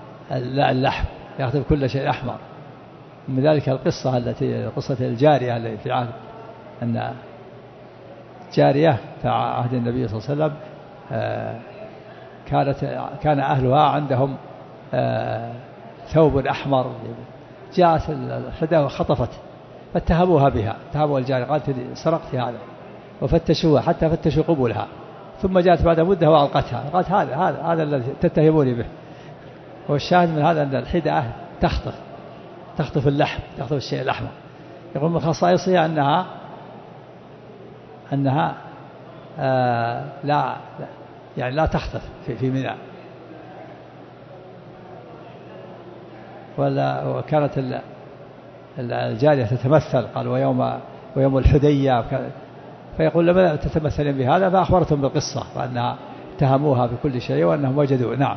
اللحم، يخطف كل شيء أحمر. من ذلك القصة التي قصة الجارية التي في عهد أن جارية في عهد النبي صلى الله عليه وسلم كانت كان أهلها عندهم ثوب أحمر، جاءت الحدة وخطفت فاتهموها بها، اتهموا الجارية قالت سرقت هذا، وفتشوها حتى فتشوا قبولها، ثم جاءت بعد مدة وألقتها، قالت هذا هذا هذا الذي تتهموني به. والشاهد من هذا أن الحدة تخطف تخطف اللحم، تخطف الشيء الأحمر. يقول من خصائصها أنها أنها آه لا يعني لا تخطف في في منى. وكانت الجارية تتمثل، قال ويوم ويوم الحدية، فيقول لما تتمثلين بهذا، فأخبرتهم بالقصة وأنها اتهموها بكل شيء وأنهم وجدوا. نعم.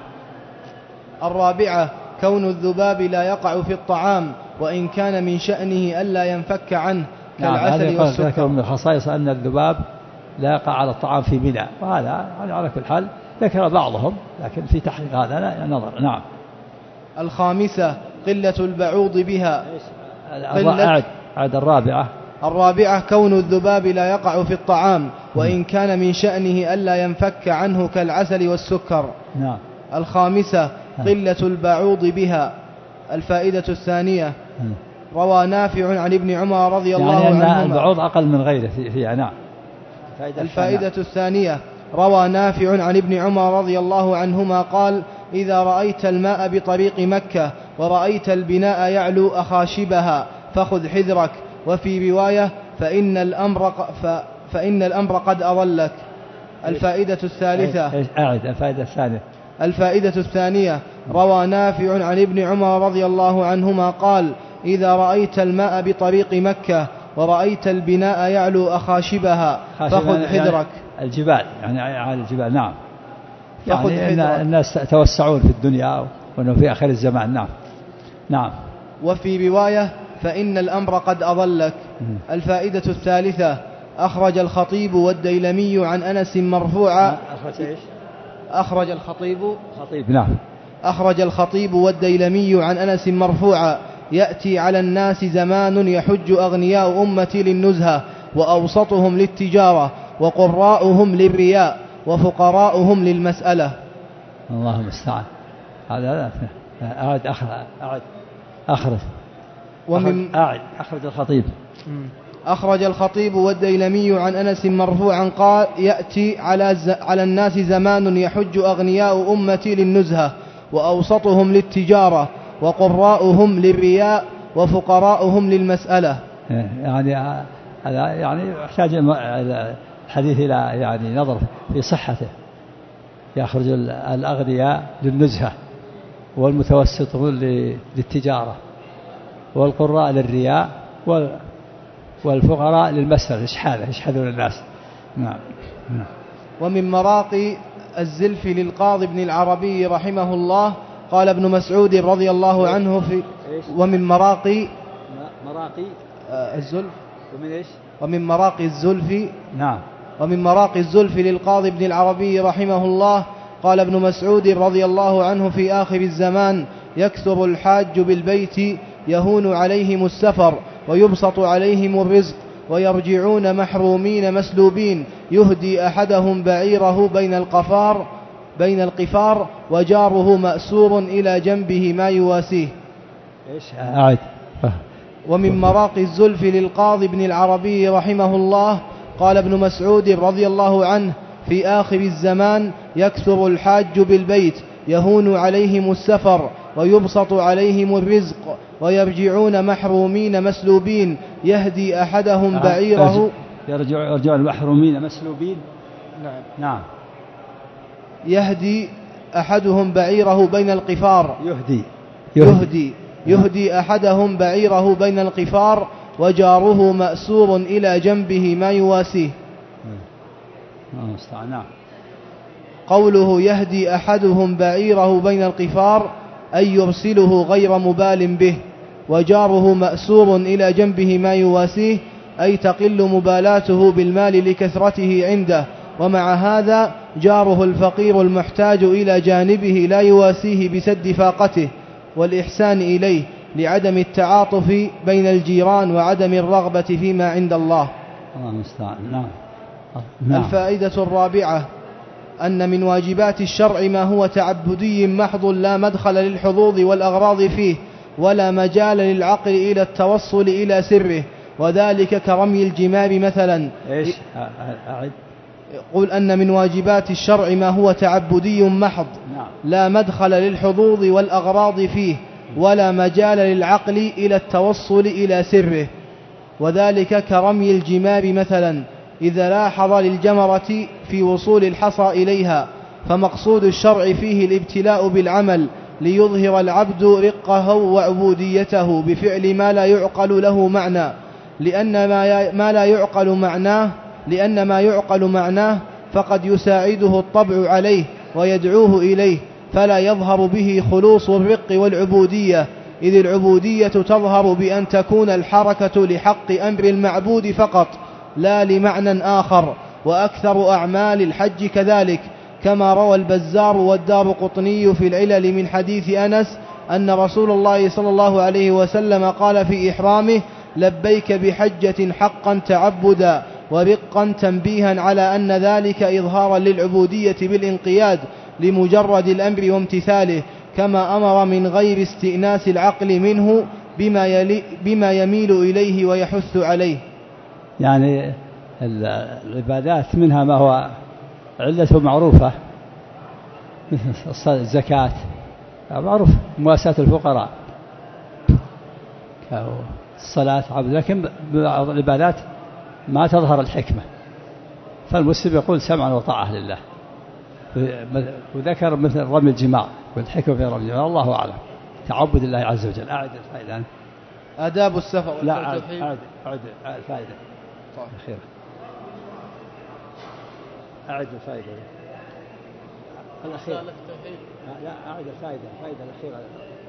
الرابعة كون الذباب لا يقع في الطعام وإن كان من شأنه ألا ينفك عنه كالعسل نعم. والسكر. من الخصائص أن الذباب لا يقع على الطعام في منى، وهذا على كل حال ذكر بعضهم، لكن في تحقيق هذا نظر. نعم. الخامسة قلة البعوض بها. أعد أعد الرابعة. الرابعة كون الذباب لا يقع في الطعام وإن كان من شأنه ألا ينفك عنه كالعسل والسكر. نعم. الخامسة قلة البعوض بها. الفائدة الثانية روى نافع عن ابن عمر رضي الله يعني عنهما. البعوض أقل من غيره فيها. نعم. الفائدة الثانية روى نافع عن ابن عمر رضي الله عنهما قال إذا رأيت الماء بطريق مكة ورأيت البناء يعلو أخاشبها فخذ حذرك. وفي رواية فإن الأمر, ف فإن الأمر قد أضلك. الفائدة الثالثة. أعد الفائدة الثانية. الفائدة الثانية روى نافع عن ابن عمر رضي الله عنهما قال إذا رأيت الماء بطريق مكة ورأيت البناء يعلو أخاشبها فخذ حذرك. الجبال يعني على الجبال. نعم. يعني إن الناس توسعون في الدنيا وأنه في آخر الزمان. نعم. نعم. وفي رواية فإن الأمر قد أضلك. الفائدة الثالثة أخرج الخطيب والديلمي عن أنس مرفوعا. أخرج إيش؟ أخرج الخطيب خطيب. نعم. أخرج الخطيب والديلمي عن أنس مرفوعا يأتي على الناس زمان يحج أغنياء أمتي للنزهة وأوسطهم للتجارة وقراؤهم للرياء وفقراؤهم للمسألة. اللهم استعان. هذا أعد أخرج أعد أخرج ومن أعد أخرج الخطيب. أخرج الخطيب والديلمي عن أنس مرفوعا قال يأتي على, على الناس زمان يحج أغنياء أمتي للنزهة وأوسطهم للتجارة وقراؤهم للرياء وفقراؤهم للمسألة. يعني هذا يعني يحتاج الحديث إلى يعني نظر في صحته. يخرج الأغنياء للنزهة والمتوسطون للتجارة والقراء للرياء والفقراء للمسألة. إيش هذا؟ إيش حذر الناس. نعم. ومن مراقي الزلف للقاضي ابن العربي رحمه الله قال ابن مسعود رضي الله عنه في ومن مراقي مراقي الزلف ومن إيش؟ ومن مراقي الزلف. نعم. ومن مراقي الزلف للقاضي ابن العربي رحمه الله قال ابن مسعود رضي الله عنه في آخر الزمان يكثر الحاج بالبيت يهون عليهم السفر ويبسط عليهم الرزق ويرجعون محرومين مسلوبين يهدي أحدهم بعيره بين القفار بين القفار وجاره مأسور إلى جنبه ما يواسيه. إيش أعد. ومن مراقي الزلف للقاضي ابن العربي رحمه الله قال ابن مسعود رضي الله عنه في آخر الزمان يكثر الحاج بالبيت يهون عليهم السفر ويبسط عليهم الرزق ويرجعون محرومين مسلوبين يهدي أحدهم بعيره يرجع يرجع المحرومين مسلوبين. نعم. نعم. يهدي أحدهم بعيره بين القفار يهدي يهدي يهدي أحدهم بعيره بين القفار وجاره مأسور إلى جنبه ما يواسيه. نعم. قوله يهدي أحدهم بعيره بين القفار أي يرسله غير مبال به، وجاره مأسور إلى جنبه ما يواسيه أي تقل مبالاته بالمال لكثرته عنده، ومع هذا جاره الفقير المحتاج إلى جانبه لا يواسيه بسد فاقته والإحسان إليه لعدم التعاطف بين الجيران وعدم الرغبة فيما عند الله. الله المستعان. نعم. الفائدة الرابعة أن من واجبات الشرع ما هو تعبدي محض لا مدخل للحظوظ والأغراض فيه ولا مجال للعقل إلى التوصل إلى سره، وذلك كرمي الجمار مثلا. إيش أعد؟ يقول أن من واجبات الشرع ما هو تعبدي محض لا مدخل للحظوظ والأغراض فيه ولا مجال للعقل إلى التوصل إلى سره، وذلك كرمي الجمار مثلا إذا لاحظ للجمرة في وصول الحصى إليها، فمقصود الشرع فيه الابتلاء بالعمل ليظهر العبد رقه وعبوديته بفعل ما لا يعقل له معنى، لأن ما لا يعقل معناه لأن ما يعقل معناه فقد يساعده الطبع عليه ويدعوه إليه، فلا يظهر به خلوص الرق والعبودية، إذ العبودية تظهر بأن تكون الحركة لحق أمر المعبود فقط لا لمعنى آخر. وأكثر أعمال الحج كذلك، كما روى البزار والدارقطني في العلل من حديث أنس أن رسول الله صلى الله عليه وسلم قال في إحرامه: لبيك بحجة حقا تعبدا ورقا تنبيها على أن ذلك إظهارا للعبودية بالانقياد لمجرد الأمر وامتثاله، كما أمر من غير استئناس العقل منه بما, يلي بما يميل إليه ويحث عليه. يعني العبادات منها ما هو علته معروفة مثل الزكاة معروف، مواساة الفقراء، الصلاة عبد، لكن بعض العبادات ما تظهر الحكمة، فالمسلم يقول سمعا وطاعة لله. وذكر مثل رمي الجمار والحكمة في رمي الجمار، الله أعلم. تعبد الله عز وجل. أعد الفائدة. آداب السفر. لا أعد أعد الفائدة الأخيرة. أعد الفائدة الأخيرة. لا أعد الفائدة الفائدة الأخيرة.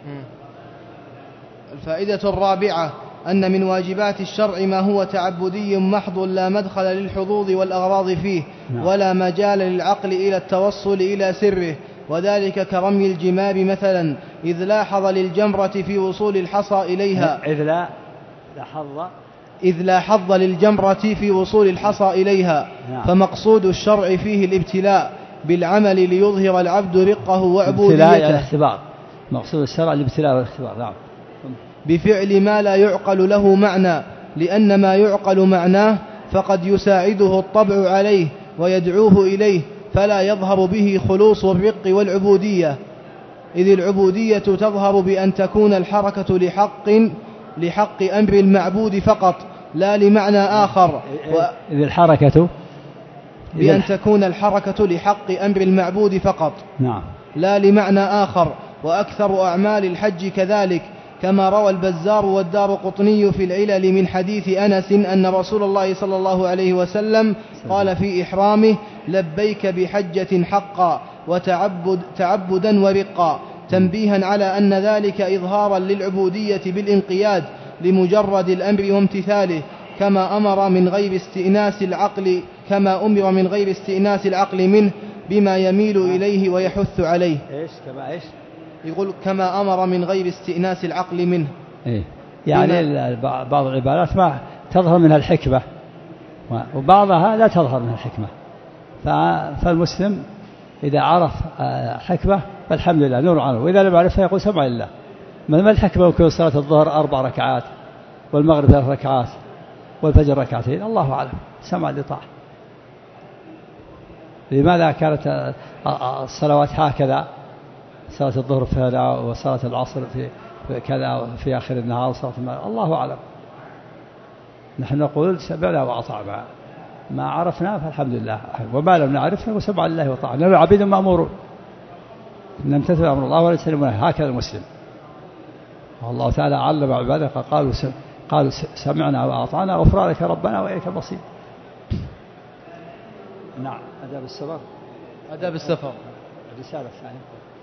الفائدة الرابعة أن من واجبات الشرع ما هو تعبدي محض لا مدخل للحظوظ والأغراض فيه ولا مجال للعقل إلى التوصل إلى سره، وذلك كرمي الجمار مثلا إذ لا حظ للجمرة في وصول الحصى إليها إذ لا حظ إذ لا حظ للجمرة في وصول الحصى إليها، فمقصود الشرع فيه الابتلاء بالعمل ليظهر العبد رقه وعبوديته. الابتلاء الاختبار، مقصود الشرع الابتلاء والاختبار. نعم. بفعل ما لا يعقل له معنى، لأن ما يعقل معناه فقد يساعده الطبع عليه ويدعوه إليه، فلا يظهر به خلوص الرق والعبودية، إذ العبودية تظهر بأن تكون الحركة لحق لحق أمر المعبود فقط لا لمعنى آخر. إذ الحركة بأن تكون الحركة لحق أمر المعبود فقط نعم لا لمعنى آخر. وأكثر أعمال الحج كذلك، كما روى البزار والدارقطني في العلل من حديث أنس أن رسول الله صلى الله عليه وسلم قال في إحرامه: لبيك بحجة حقا وتعبد تعبدا ورقا، تنبيها على أن ذلك إظهارا للعبودية بالانقياد لمجرد الأمر وامتثاله، كما أمر من غير استئناس العقل كما أمر من غير استئناس العقل منه بما يميل إليه ويحث عليه. إيش كما إيش يقول كما أمر من غير استئناس العقل منه. إيه؟ يعني بعض العبارات ما تظهر منها الحكمة وبعضها لا تظهر منها الحكمة، فالمسلم إذا عرف حكمة فالحمد لله نور عنه، وإذا لم يعرفها يقول سمع لله. ما الحكمة يكون صلاة الظهر أربع ركعات والمغرب ثلاث ركعات والفجر ركعتين؟ الله أعلم. سمع لطاعة. لماذا كانت الصلوات هكذا؟ صلاة الظهر في هذا وصلاة العصر في كذا في آخر النهار وصلاة المغرب، الله أعلم. نحن نقول سمعنا وأطعنا، ما عرفنا فالحمد لله، وما لم نعرف فسمع لله وطاعة. نحن عبيد مأمورون نمتثل أمر الله ولا نسلمنا. هكذا المسلم. والله تعالى علم عباده قالوا قالوا سمعنا وأطعنا غفرانك ربنا وإليك المصير. نعم. آداب السفر. آداب السفر. الرسالة الثانية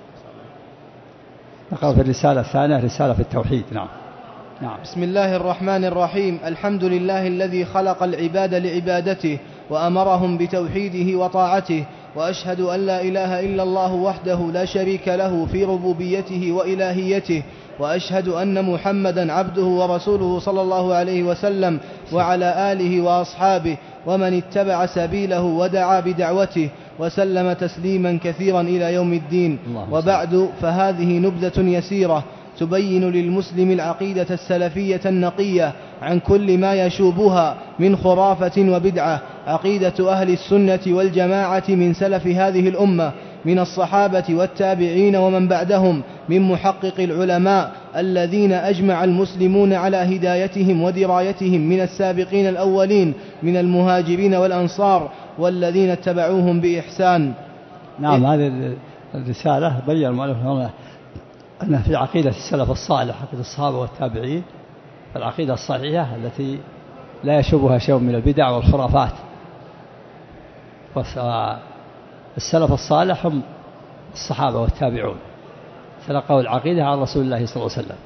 نقرأ في الرسالة الثانية رسالة في التوحيد. نعم. نعم. بسم الله الرحمن الرحيم. الحمد لله الذي خلق العباد لعبادته وأمرهم بتوحيده وطاعته، وأشهد أن لا إله إلا الله وحده لا شريك له في ربوبيته وإلهيته، وأشهد أن محمدا عبده ورسوله صلى الله عليه وسلم وعلى آله وأصحابه ومن اتبع سبيله ودعا بدعوته وسلم تسليما كثيرا إلى يوم الدين. وبعد، فهذه نبذة يسيرة تبين للمسلم العقيدة السلفية النقية عن كل ما يشوبها من خرافة وبدعة، عقيدة أهل السنة والجماعة من سلف هذه الأمة من الصحابة والتابعين ومن بعدهم من محقق العلماء الذين أجمع المسلمون على هدايتهم ودرايتهم من السابقين الأولين من المهاجرين والأنصار والذين اتبعوهم بإحسان. نعم، هذه الرسالة بيّن المؤلف هنا أن في عقيدة السلف الصالح، عقيدة الصحابة والتابعين، العقيدة الصحيحة التي لا يشوبها شيء من البدع والخرافات. السلف الصالح هم الصحابة والتابعون، تلقوا العقيدة عن رسول الله صلى الله عليه وسلم،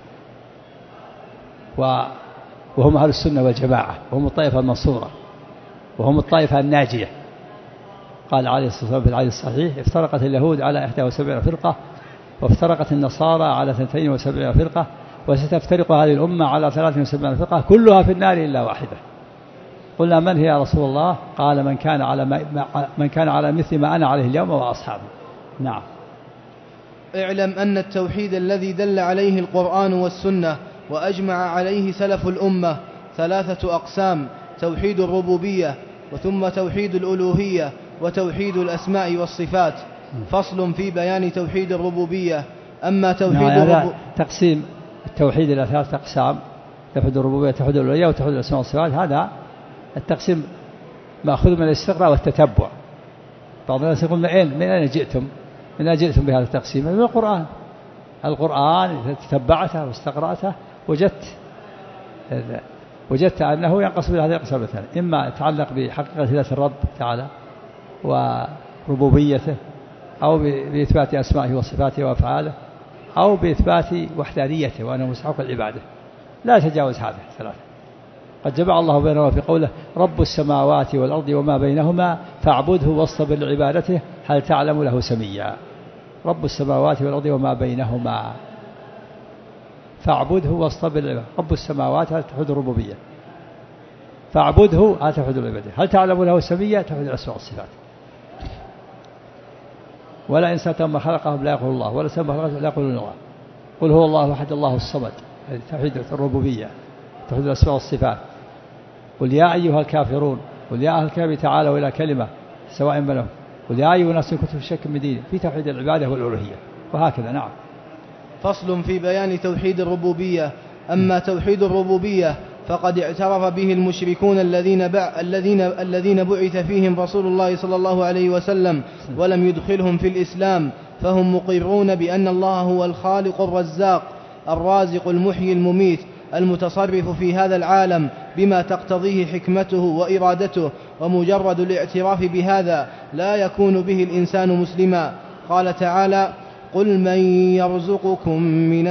وهم أهل السنة والجماعة، وهم الطائفة المنصورة، وهم الطائفة الناجية. قال عليه الصلاة والسلام في الحديث الصحيح: افترقت اليهود على إحدى وسبعين فرقة، وافترقت النصارى على اثنتين وسبعين فرقة، وستفترق هذه الأمة على ثلاث وسبعين فرقة كلها في النار إلا واحدة. قلنا: من هي يا رسول الله؟ قال: من كان على ما من كان على مثل ما أنا عليه اليوم وأصحابي. نعم. اعلم أن التوحيد الذي دل عليه القرآن والسنة وأجمع عليه سلف الأمة ثلاثة أقسام: توحيد الربوبية، وثم توحيد الألوهية، وتوحيد الأسماء والصفات. فصل في بيان توحيد الربوبية. أما توحيد نعم، الربوبية تقسيم التوحيد إلى ثلاثة أقسام: توحيد الربوبية، توحيد الألوهية، وتوحيد الأسماء والصفات. هذا التقسيم مأخوذ من الاستقراء والتتبع. بعض الناس يقول: من أين من أين جئتم؟ من أين جئتم بهذا التقسيم؟ من القرآن. القرآن إذا تتبعته واستقرأته وجدت وجدت أنه ينقسم إلى هذه الأقسام الثانية: إما يتعلق بحقيقة ذات الرب تعالى وربوبيته، أو بإثبات أسمائه وصفاته وأفعاله، أو بإثبات وحدانيته وأنه مستحق العبادة، لا يتجاوز هذه الثلاثة. قد جمع الله بينهما في قوله: رب السماوات والأرض وما بينهما فاعبده واصطبر لعبادته هل تعلم له سميا. رب السماوات والأرض وما بينهما فاعبده واصطبر لعبادته. رب السماوات هذا توحيد الربوبية، فاعبده هذا توحيد العبادة، هل تعلم له سميا توحيد الأسماء والصفات. ولا إنسان ما خلقهم لا يقول الله، ولا سمى خلقهم لا يقول الله. قل هو الله أحد الله الصمد، هذه توحيد الربوبية، توحيد الأسماء والصفات. قل يا أيها الكافرون، قل يا أهل الكتاب تعالوا إلى كلمة سواء بينكم، قل يا أيها الناس إن كنتم في شك من ديني، في توحيد العبادة والألوهية، وهكذا. نعم. فصل في بيان توحيد الربوبية. أما توحيد الربوبية فقد اعترف به المشركون الذين بع... الذين الذين بعث فيهم رسول الله صلى الله عليه وسلم ولم يدخلهم في الإسلام، فهم مقرون بأن الله هو الخالق الرزاق الرازق المحيي المميت المتصرف في هذا العالم بما تقتضيه حكمته وإرادته، ومجرد الاعتراف بهذا لا يكون به الإنسان مسلما. قال تعالى: قل من يرزقكم من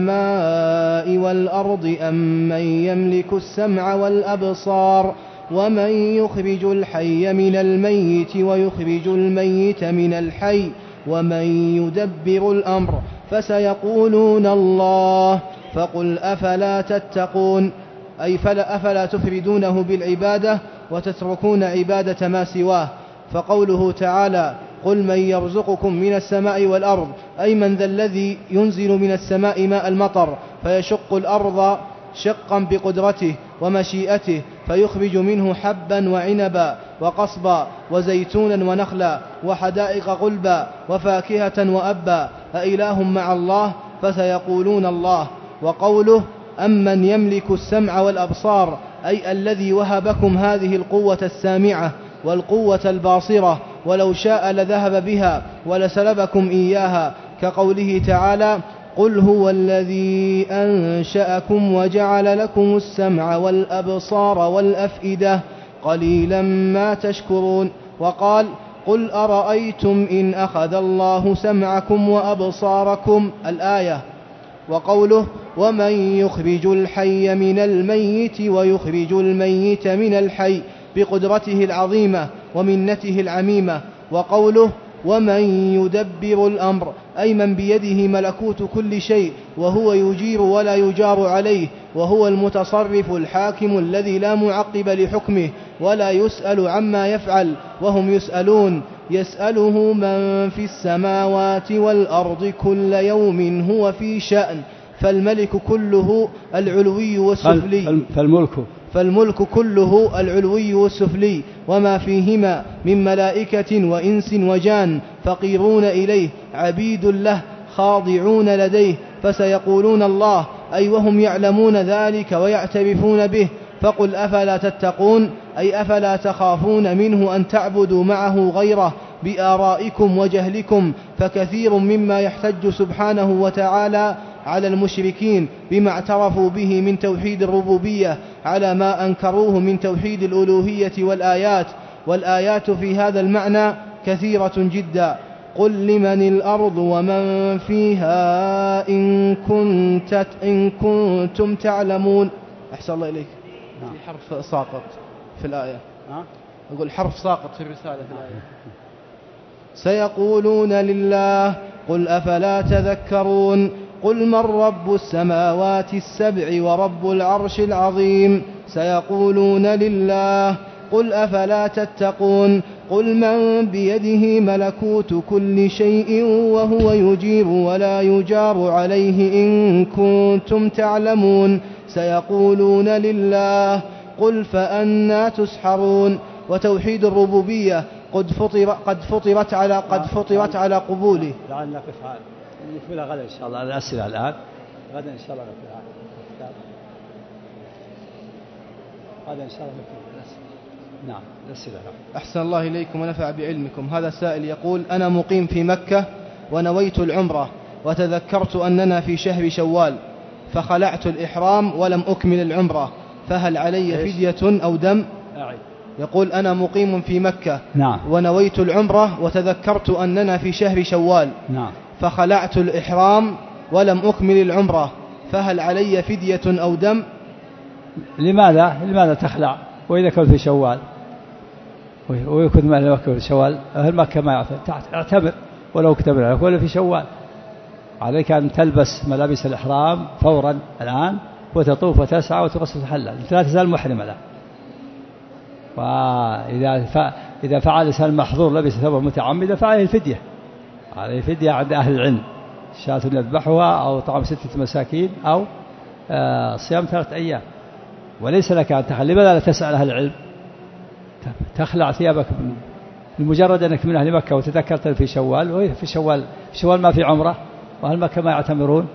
السماء والأرض أم من يملك السمع والأبصار ومن يخرج الحي من الميت ويخرج الميت من الحي ومن يدبر الأمر فسيقولون الله فقل أفلا تتقون، أي فلا أفلا تفردونه بالعبادة وتتركون عبادة ما سواه. فقوله تعالى: قل من يرزقكم من السماء والأرض، أي من ذا الذي ينزل من السماء ماء المطر فيشق الأرض شقا بقدرته ومشيئته، فيخرج منه حبا وعنبا وقصبا وزيتونا ونخلا وحدائق غلبا وفاكهة وأبا، أإله مع الله؟ فسيقولون الله. وقوله: أمن يملك السمع والأبصار، أي الذي وهبكم هذه القوة السامعة والقوة الباصرة، ولو شاء لذهب بها ولسلبكم إياها، كقوله تعالى: قل هو الذي أنشأكم وجعل لكم السمع والأبصار والأفئدة قليلا ما تشكرون. وقال: قل أرأيتم إن أخذ الله سمعكم وأبصاركم، الآية. وقوله: ومن يخرج الحي من الميت ويخرج الميت من الحي، بقدرته العظيمة ومنته العميمة. وقوله: ومن يدبر الأمر أي من بيده ملكوت كل شيء وهو يجير ولا يجار عليه، وهو المتصرف الحاكم الذي لا معقب لحكمه ولا يسأل عما يفعل وهم يسألون. يسأله من في السماوات والأرض كل يوم هو في شأن. فالملك كله العلوي والسفلي فالملك فالملك كله العلوي والسفلي وما فيهما من ملائكة وإنس وجان فقيرون إليه عبيد له خاضعون لديه. فسيقولون الله أي وهم يعلمون ذلك ويعترفون به. فقل أفلا تتقون أي أفلا تخافون منه أن تعبدوا معه غيره بآرائكم وجهلكم. فكثير مما يحتج سبحانه وتعالى على المشركين بما اعترفوا به من توحيد الربوبية على ما أنكروه من توحيد الألوهية والآيات. والآيات في هذا المعنى كثيرة جدا. قل لمن الأرض ومن فيها إن, كنت إن كنتم تعلمون. أحسن الله إليك. في حرف ساقط في الآية. أقول حرف ساقط في الرسالة في الآية. سيقولون لله قل أفلا تذكرون. قل من رب السماوات السبع ورب العرش العظيم. سيقولون لله قل أفلا تتقون. قل من بيده ملكوت كل شيء وهو يجير ولا يجار عليه إن كنتم تعلمون. سيقولون لله قل فأنى تسحرون. وتوحيد الربوبية قد فطر قد فطرت على قد فطرت على قبوله. لعل نقف نكملها غدا إن شاء الله. الأسئلة الآن غدا إن شاء الله نكملها غدا إن شاء الله نكملها. نعم الأسئلة. أحسن الله إليكم ونفع بعلمكم. هذا السائل يقول أنا مقيم في مكة ونويت العمرة وتذكرت أننا في شهر شوال فخلعت الإحرام ولم أكمل العمرة فهل علي فدية أو دم؟ أعيد. يقول أنا مقيم في مكة نعم. ونويت العمرة وتذكرت أننا في شهر شوال نعم. فخلعت الإحرام ولم أكمل العمرة فهل علي فدية أو دم؟ لماذا لماذا تخلع وإذا كنت في شوال ويكون ما مكة في شوال أهل مكة ما اعتبر ولو كتب لك ولا في شوال عليك أن تلبس ملابس الإحرام فورا الآن وتطوف وتسعى وتغسل وتحلل لا تزال محرم الآن. وإذا إذا فعل الإنسان المحظور لبس ثوبا متعمدا فعليه الفدية. عليه فدية عند أهل العلم شاة يذبحها أو طعام ستة مساكين أو آه صيام ثلاثة أيام. وليس لك أن تخلي لماذا لا تسأل أهل العلم تخلع ثيابك بمجرد أنك من أهل مكة وتذكرت في شوال وفي شوال في شوال ما في عمرة وأهل مكة ما يعتمرون.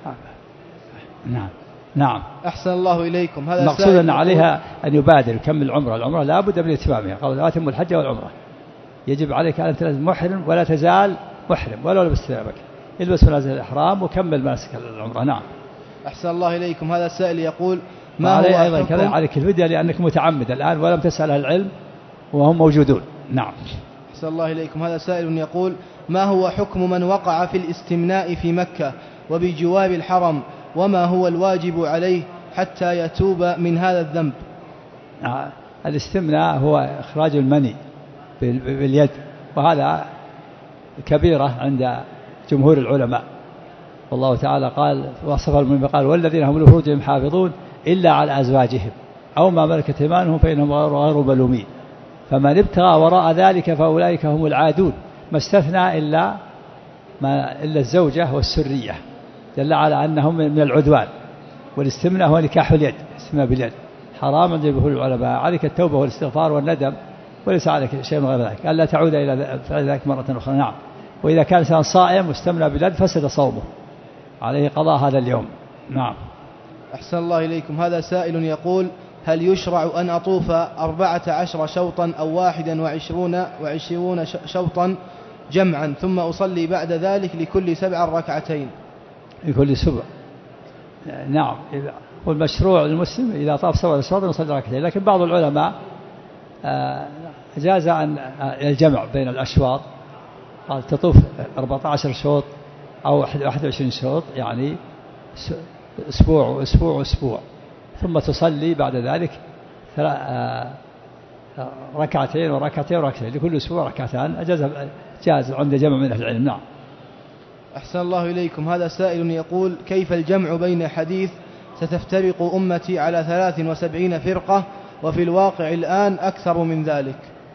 نعم نعم. أحسن الله إليكم. هذا مقصود أن عليها أن يبادر يكمل العمرة. العمرة لا بد من اتمامها. قال آتموا الحج والعمرة. يجب عليك أن تلبس محرم ولا تزال محرم ولو لبست ثيابك البس ملابس الإحرام وكمل ماسك العمرة. نعم. أحسن الله إليكم. هذا السائل يقول ما هو أيضا كذا عليك الفدية لأنك متعمد الآن ولم تسأل العلم وهم موجودون. نعم. أحسن الله إليكم. هذا سائل يقول ما هو حكم من وقع في الاستمناء في مكة وبجوار الحرم وما هو الواجب عليه حتى يتوب من هذا الذنب؟ آه. الاستمناء هو إخراج المني باليد وهذا كبيرة عند جمهور العلماء. والله تعالى قال وصف المؤمنين قال والذين هم لفروجهم حافظون إلا على أزواجهم أو ما ملكت أيمانهم فإنهم غير ملومين فمن ابتغى وراء ذلك فأولئك هم العادون. ما استثنى إلا ما إلا الزوجة والسرية دل على أنهم من العدوان. والاستمناء هو نكاح اليد استمناء باليد حرام عند جمهور العلماء. عليك التوبة والاستغفار والندم وليس عليك شيء من غير ذلك ألا تعود إلى ذلك مرة أخرى. نعم. وإذا كان إنسان صائم واستمنى باليد فسد صومه عليه قضاء هذا اليوم. نعم. أحسن الله إليكم. هذا سائل يقول هل يشرع أن أطوف أربعة عشر شوطا أو واحدا وعشرون, وعشرون شوطا جمعا ثم أصلي بعد ذلك لكل سبع ركعتين؟ لكل سبع. نعم. والمشروع للمسلم إذا طاف سبع شوط يصلي ركعتين. لكن بعض العلماء جاز أن الجمع بين الأشواط قال تطوف أربعة عشر شوط أو واحد وعشرين شوط يعني أسبوع وأسبوع وأسبوع ثم تصلي بعد ذلك ركعتين وركعتين وركعتين، لكل أسبوع ركعتان، أجاز جاز عند جمع من أهل العلم. نعم. أحسن الله إليكم. هذا سائل يقول: كيف الجمع بين حديث ستفترق أمتي على ثلاث وسبعين فرقة وفي الواقع الآن أكثر من ذلك؟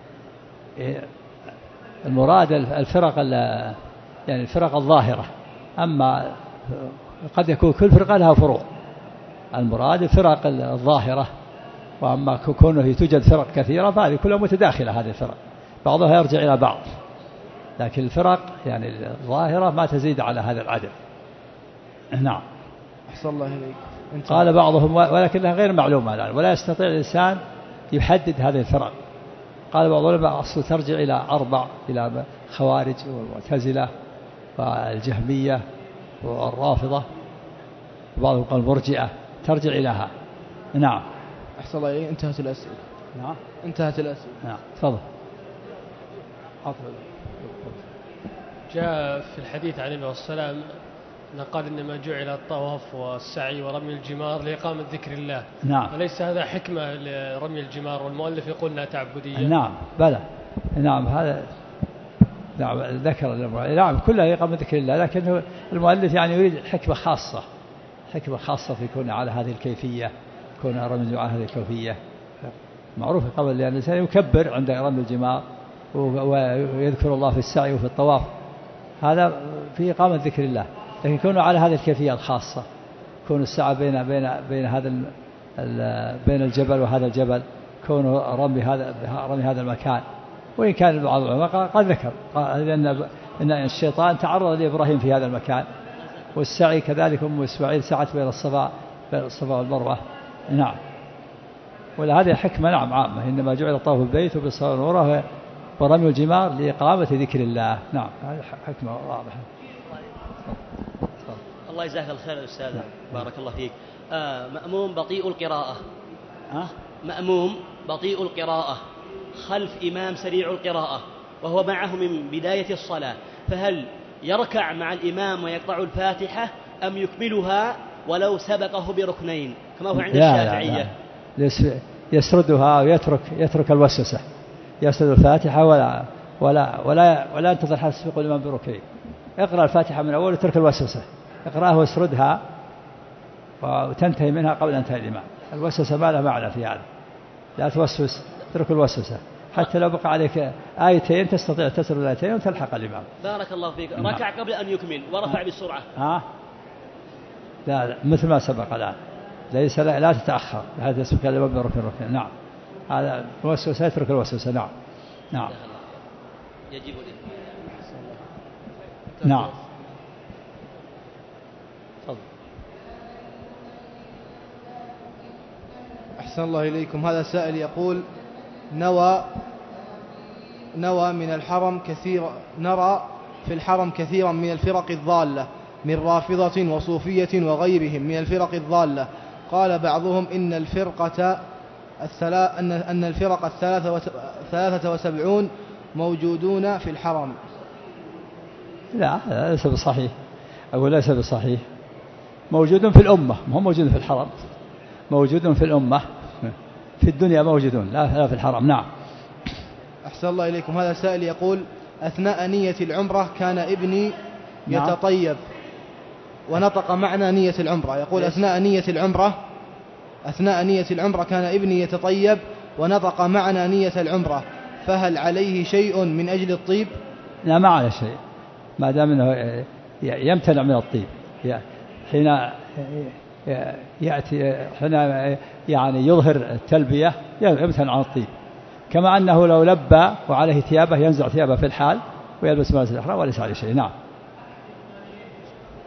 المراد الفرق يعني الفرق الظاهرة، أما قد يكون كل فرقة لها فروع. المراد الفرق الظاهرة، وأما كونه توجد فرق كثيرة فهذه كلها متداخلة. هذه الفرق بعضها يرجع إلى بعض، لكن الفرق يعني الظاهرة ما تزيد على هذا العدد. نعم. أحسن الله إليك. قال بعضهم ولكنها غير معلومة الآن، ولا يستطيع الإنسان يحدد هذه الفرق. قال بعض العلماء أصل ترجع إلى أربع، إلى خوارج والمعتزلة والجهمية والرافضة، وبعضهم قال مرجئة، ترجع إلىها. نعم. أحسن الله إليك. انتهت الأسئلة. نعم. انتهت الأسئلة. نعم. تفضل. جاء في الحديث عن النبي صلى الله عليه وسلم أنه قال إنما جعل الطواف والسعي ورمي الجمار لإقامة ذكر الله. نعم. أليس هذا حكمة لرمي الجمار والمؤلف يقول أنها تعبدية؟ نعم بلى. نعم هذا نعم ذكر. نعم كلها إقامة ذكر الله، لكن المؤلف يعني يريد حكمة خاصة، حكمة خاصة في كون على هذه الكيفية، كون رمي على هذه الكيفية معروف قبل، لأن الإنسان يكبر عند رمي الجمار ويذكر الله في السعي وفي الطواف، هذا في إقامة ذكر الله. لكن كونه على هذه الكيفية الخاصة، كون السعي بين بين بين هذا بين الجبل وهذا الجبل، كونه رمي هذا رمي هذا المكان. وإن كان بعض العلماء قد ذكر قال إن إن الشيطان تعرض لإبراهيم في هذا المكان، والسعي كذلك أم إسماعيل سعت بين الصفا بين الصفا والمروة. نعم. ولا هذه حكمة نعم عامة، إنما جعل طواف البيت وبالصلاة والعمرة ورمي الجمار لإقامة ذكر الله. نعم هذه حكمة واضحة. الله يجزاك الخير أستاذ، بارك الله فيك. آه مأموم بطيء القراءة. ها؟ مأموم بطيء القراءة خلف إمام سريع القراءة وهو معه من بداية الصلاة، فهل يركع مع الإمام ويقطع الفاتحة أم يكملها ولو سبقه بركنين كما هو عند لا الشافعية؟ لا لا. يسردها ويترك يترك الوسوسة، يسرد الفاتحة ولا ولا ولا ولا ينتظر حتى يسبق الإمام بركنين. اقرأ الفاتحة من أول وترك الوسوسة، اقرأها واسردها وتنتهي منها قبل أن ينتهي الإمام. الوسوسة ما لها معنى في هذا، لا توسوس، اترك الوسوسة. حتى لو بقى عليك آيتين تستطيع تسرد الآيتين وتلحق الإمام. بارك الله فيك. ركع قبل أن يكمل ورفع بالسرعة. ها؟ لا, لا مثل ما سبق الآن، ليس لا, لا تتأخر هذا يسبق الإمام بركن ركن. نعم هذا الوسوسة يترك الوسوسة. نعم. نعم. يجب نعم. أحسن الله إليكم. هذا سائل يقول: نوى نوى من الحرم كثير نرى في الحرم كثيرا من الفرق الضالة من رافضة وصوفية وغيرهم من الفرق الضالة. قال بعضهم إن الفرقة الثلاث أن أن الفرق الثلاثة وسبعون موجودون في الحرم. لا ليس بصحيح، أقول ليس بصحيح. موجودون في الأمة، هم موجودون في الحرم، موجودون في الأمة، في الدنيا موجودون، لا في الحرم. نعم. أحسن الله إليكم. هذا سائل يقول: أثناء نية العمرة كان ابني نعم. يتطيب ونطق معنا نية العمرة. يقول: أثناء نية العمرة أثناء نية العمرة كان ابني يتطيب ونطق معنا نية العمرة، فهل عليه شيء من أجل الطيب؟ لا ما عليه شيء، ما دام انه يمتنع من الطيب. حين يأتي حين يعني يظهر التلبية يمتنع عن الطيب، كما أنه لو لبى وعليه ثيابه ينزع ثيابه في الحال ويلبس ملابس الإحرام وليس عليه شيء. نعم.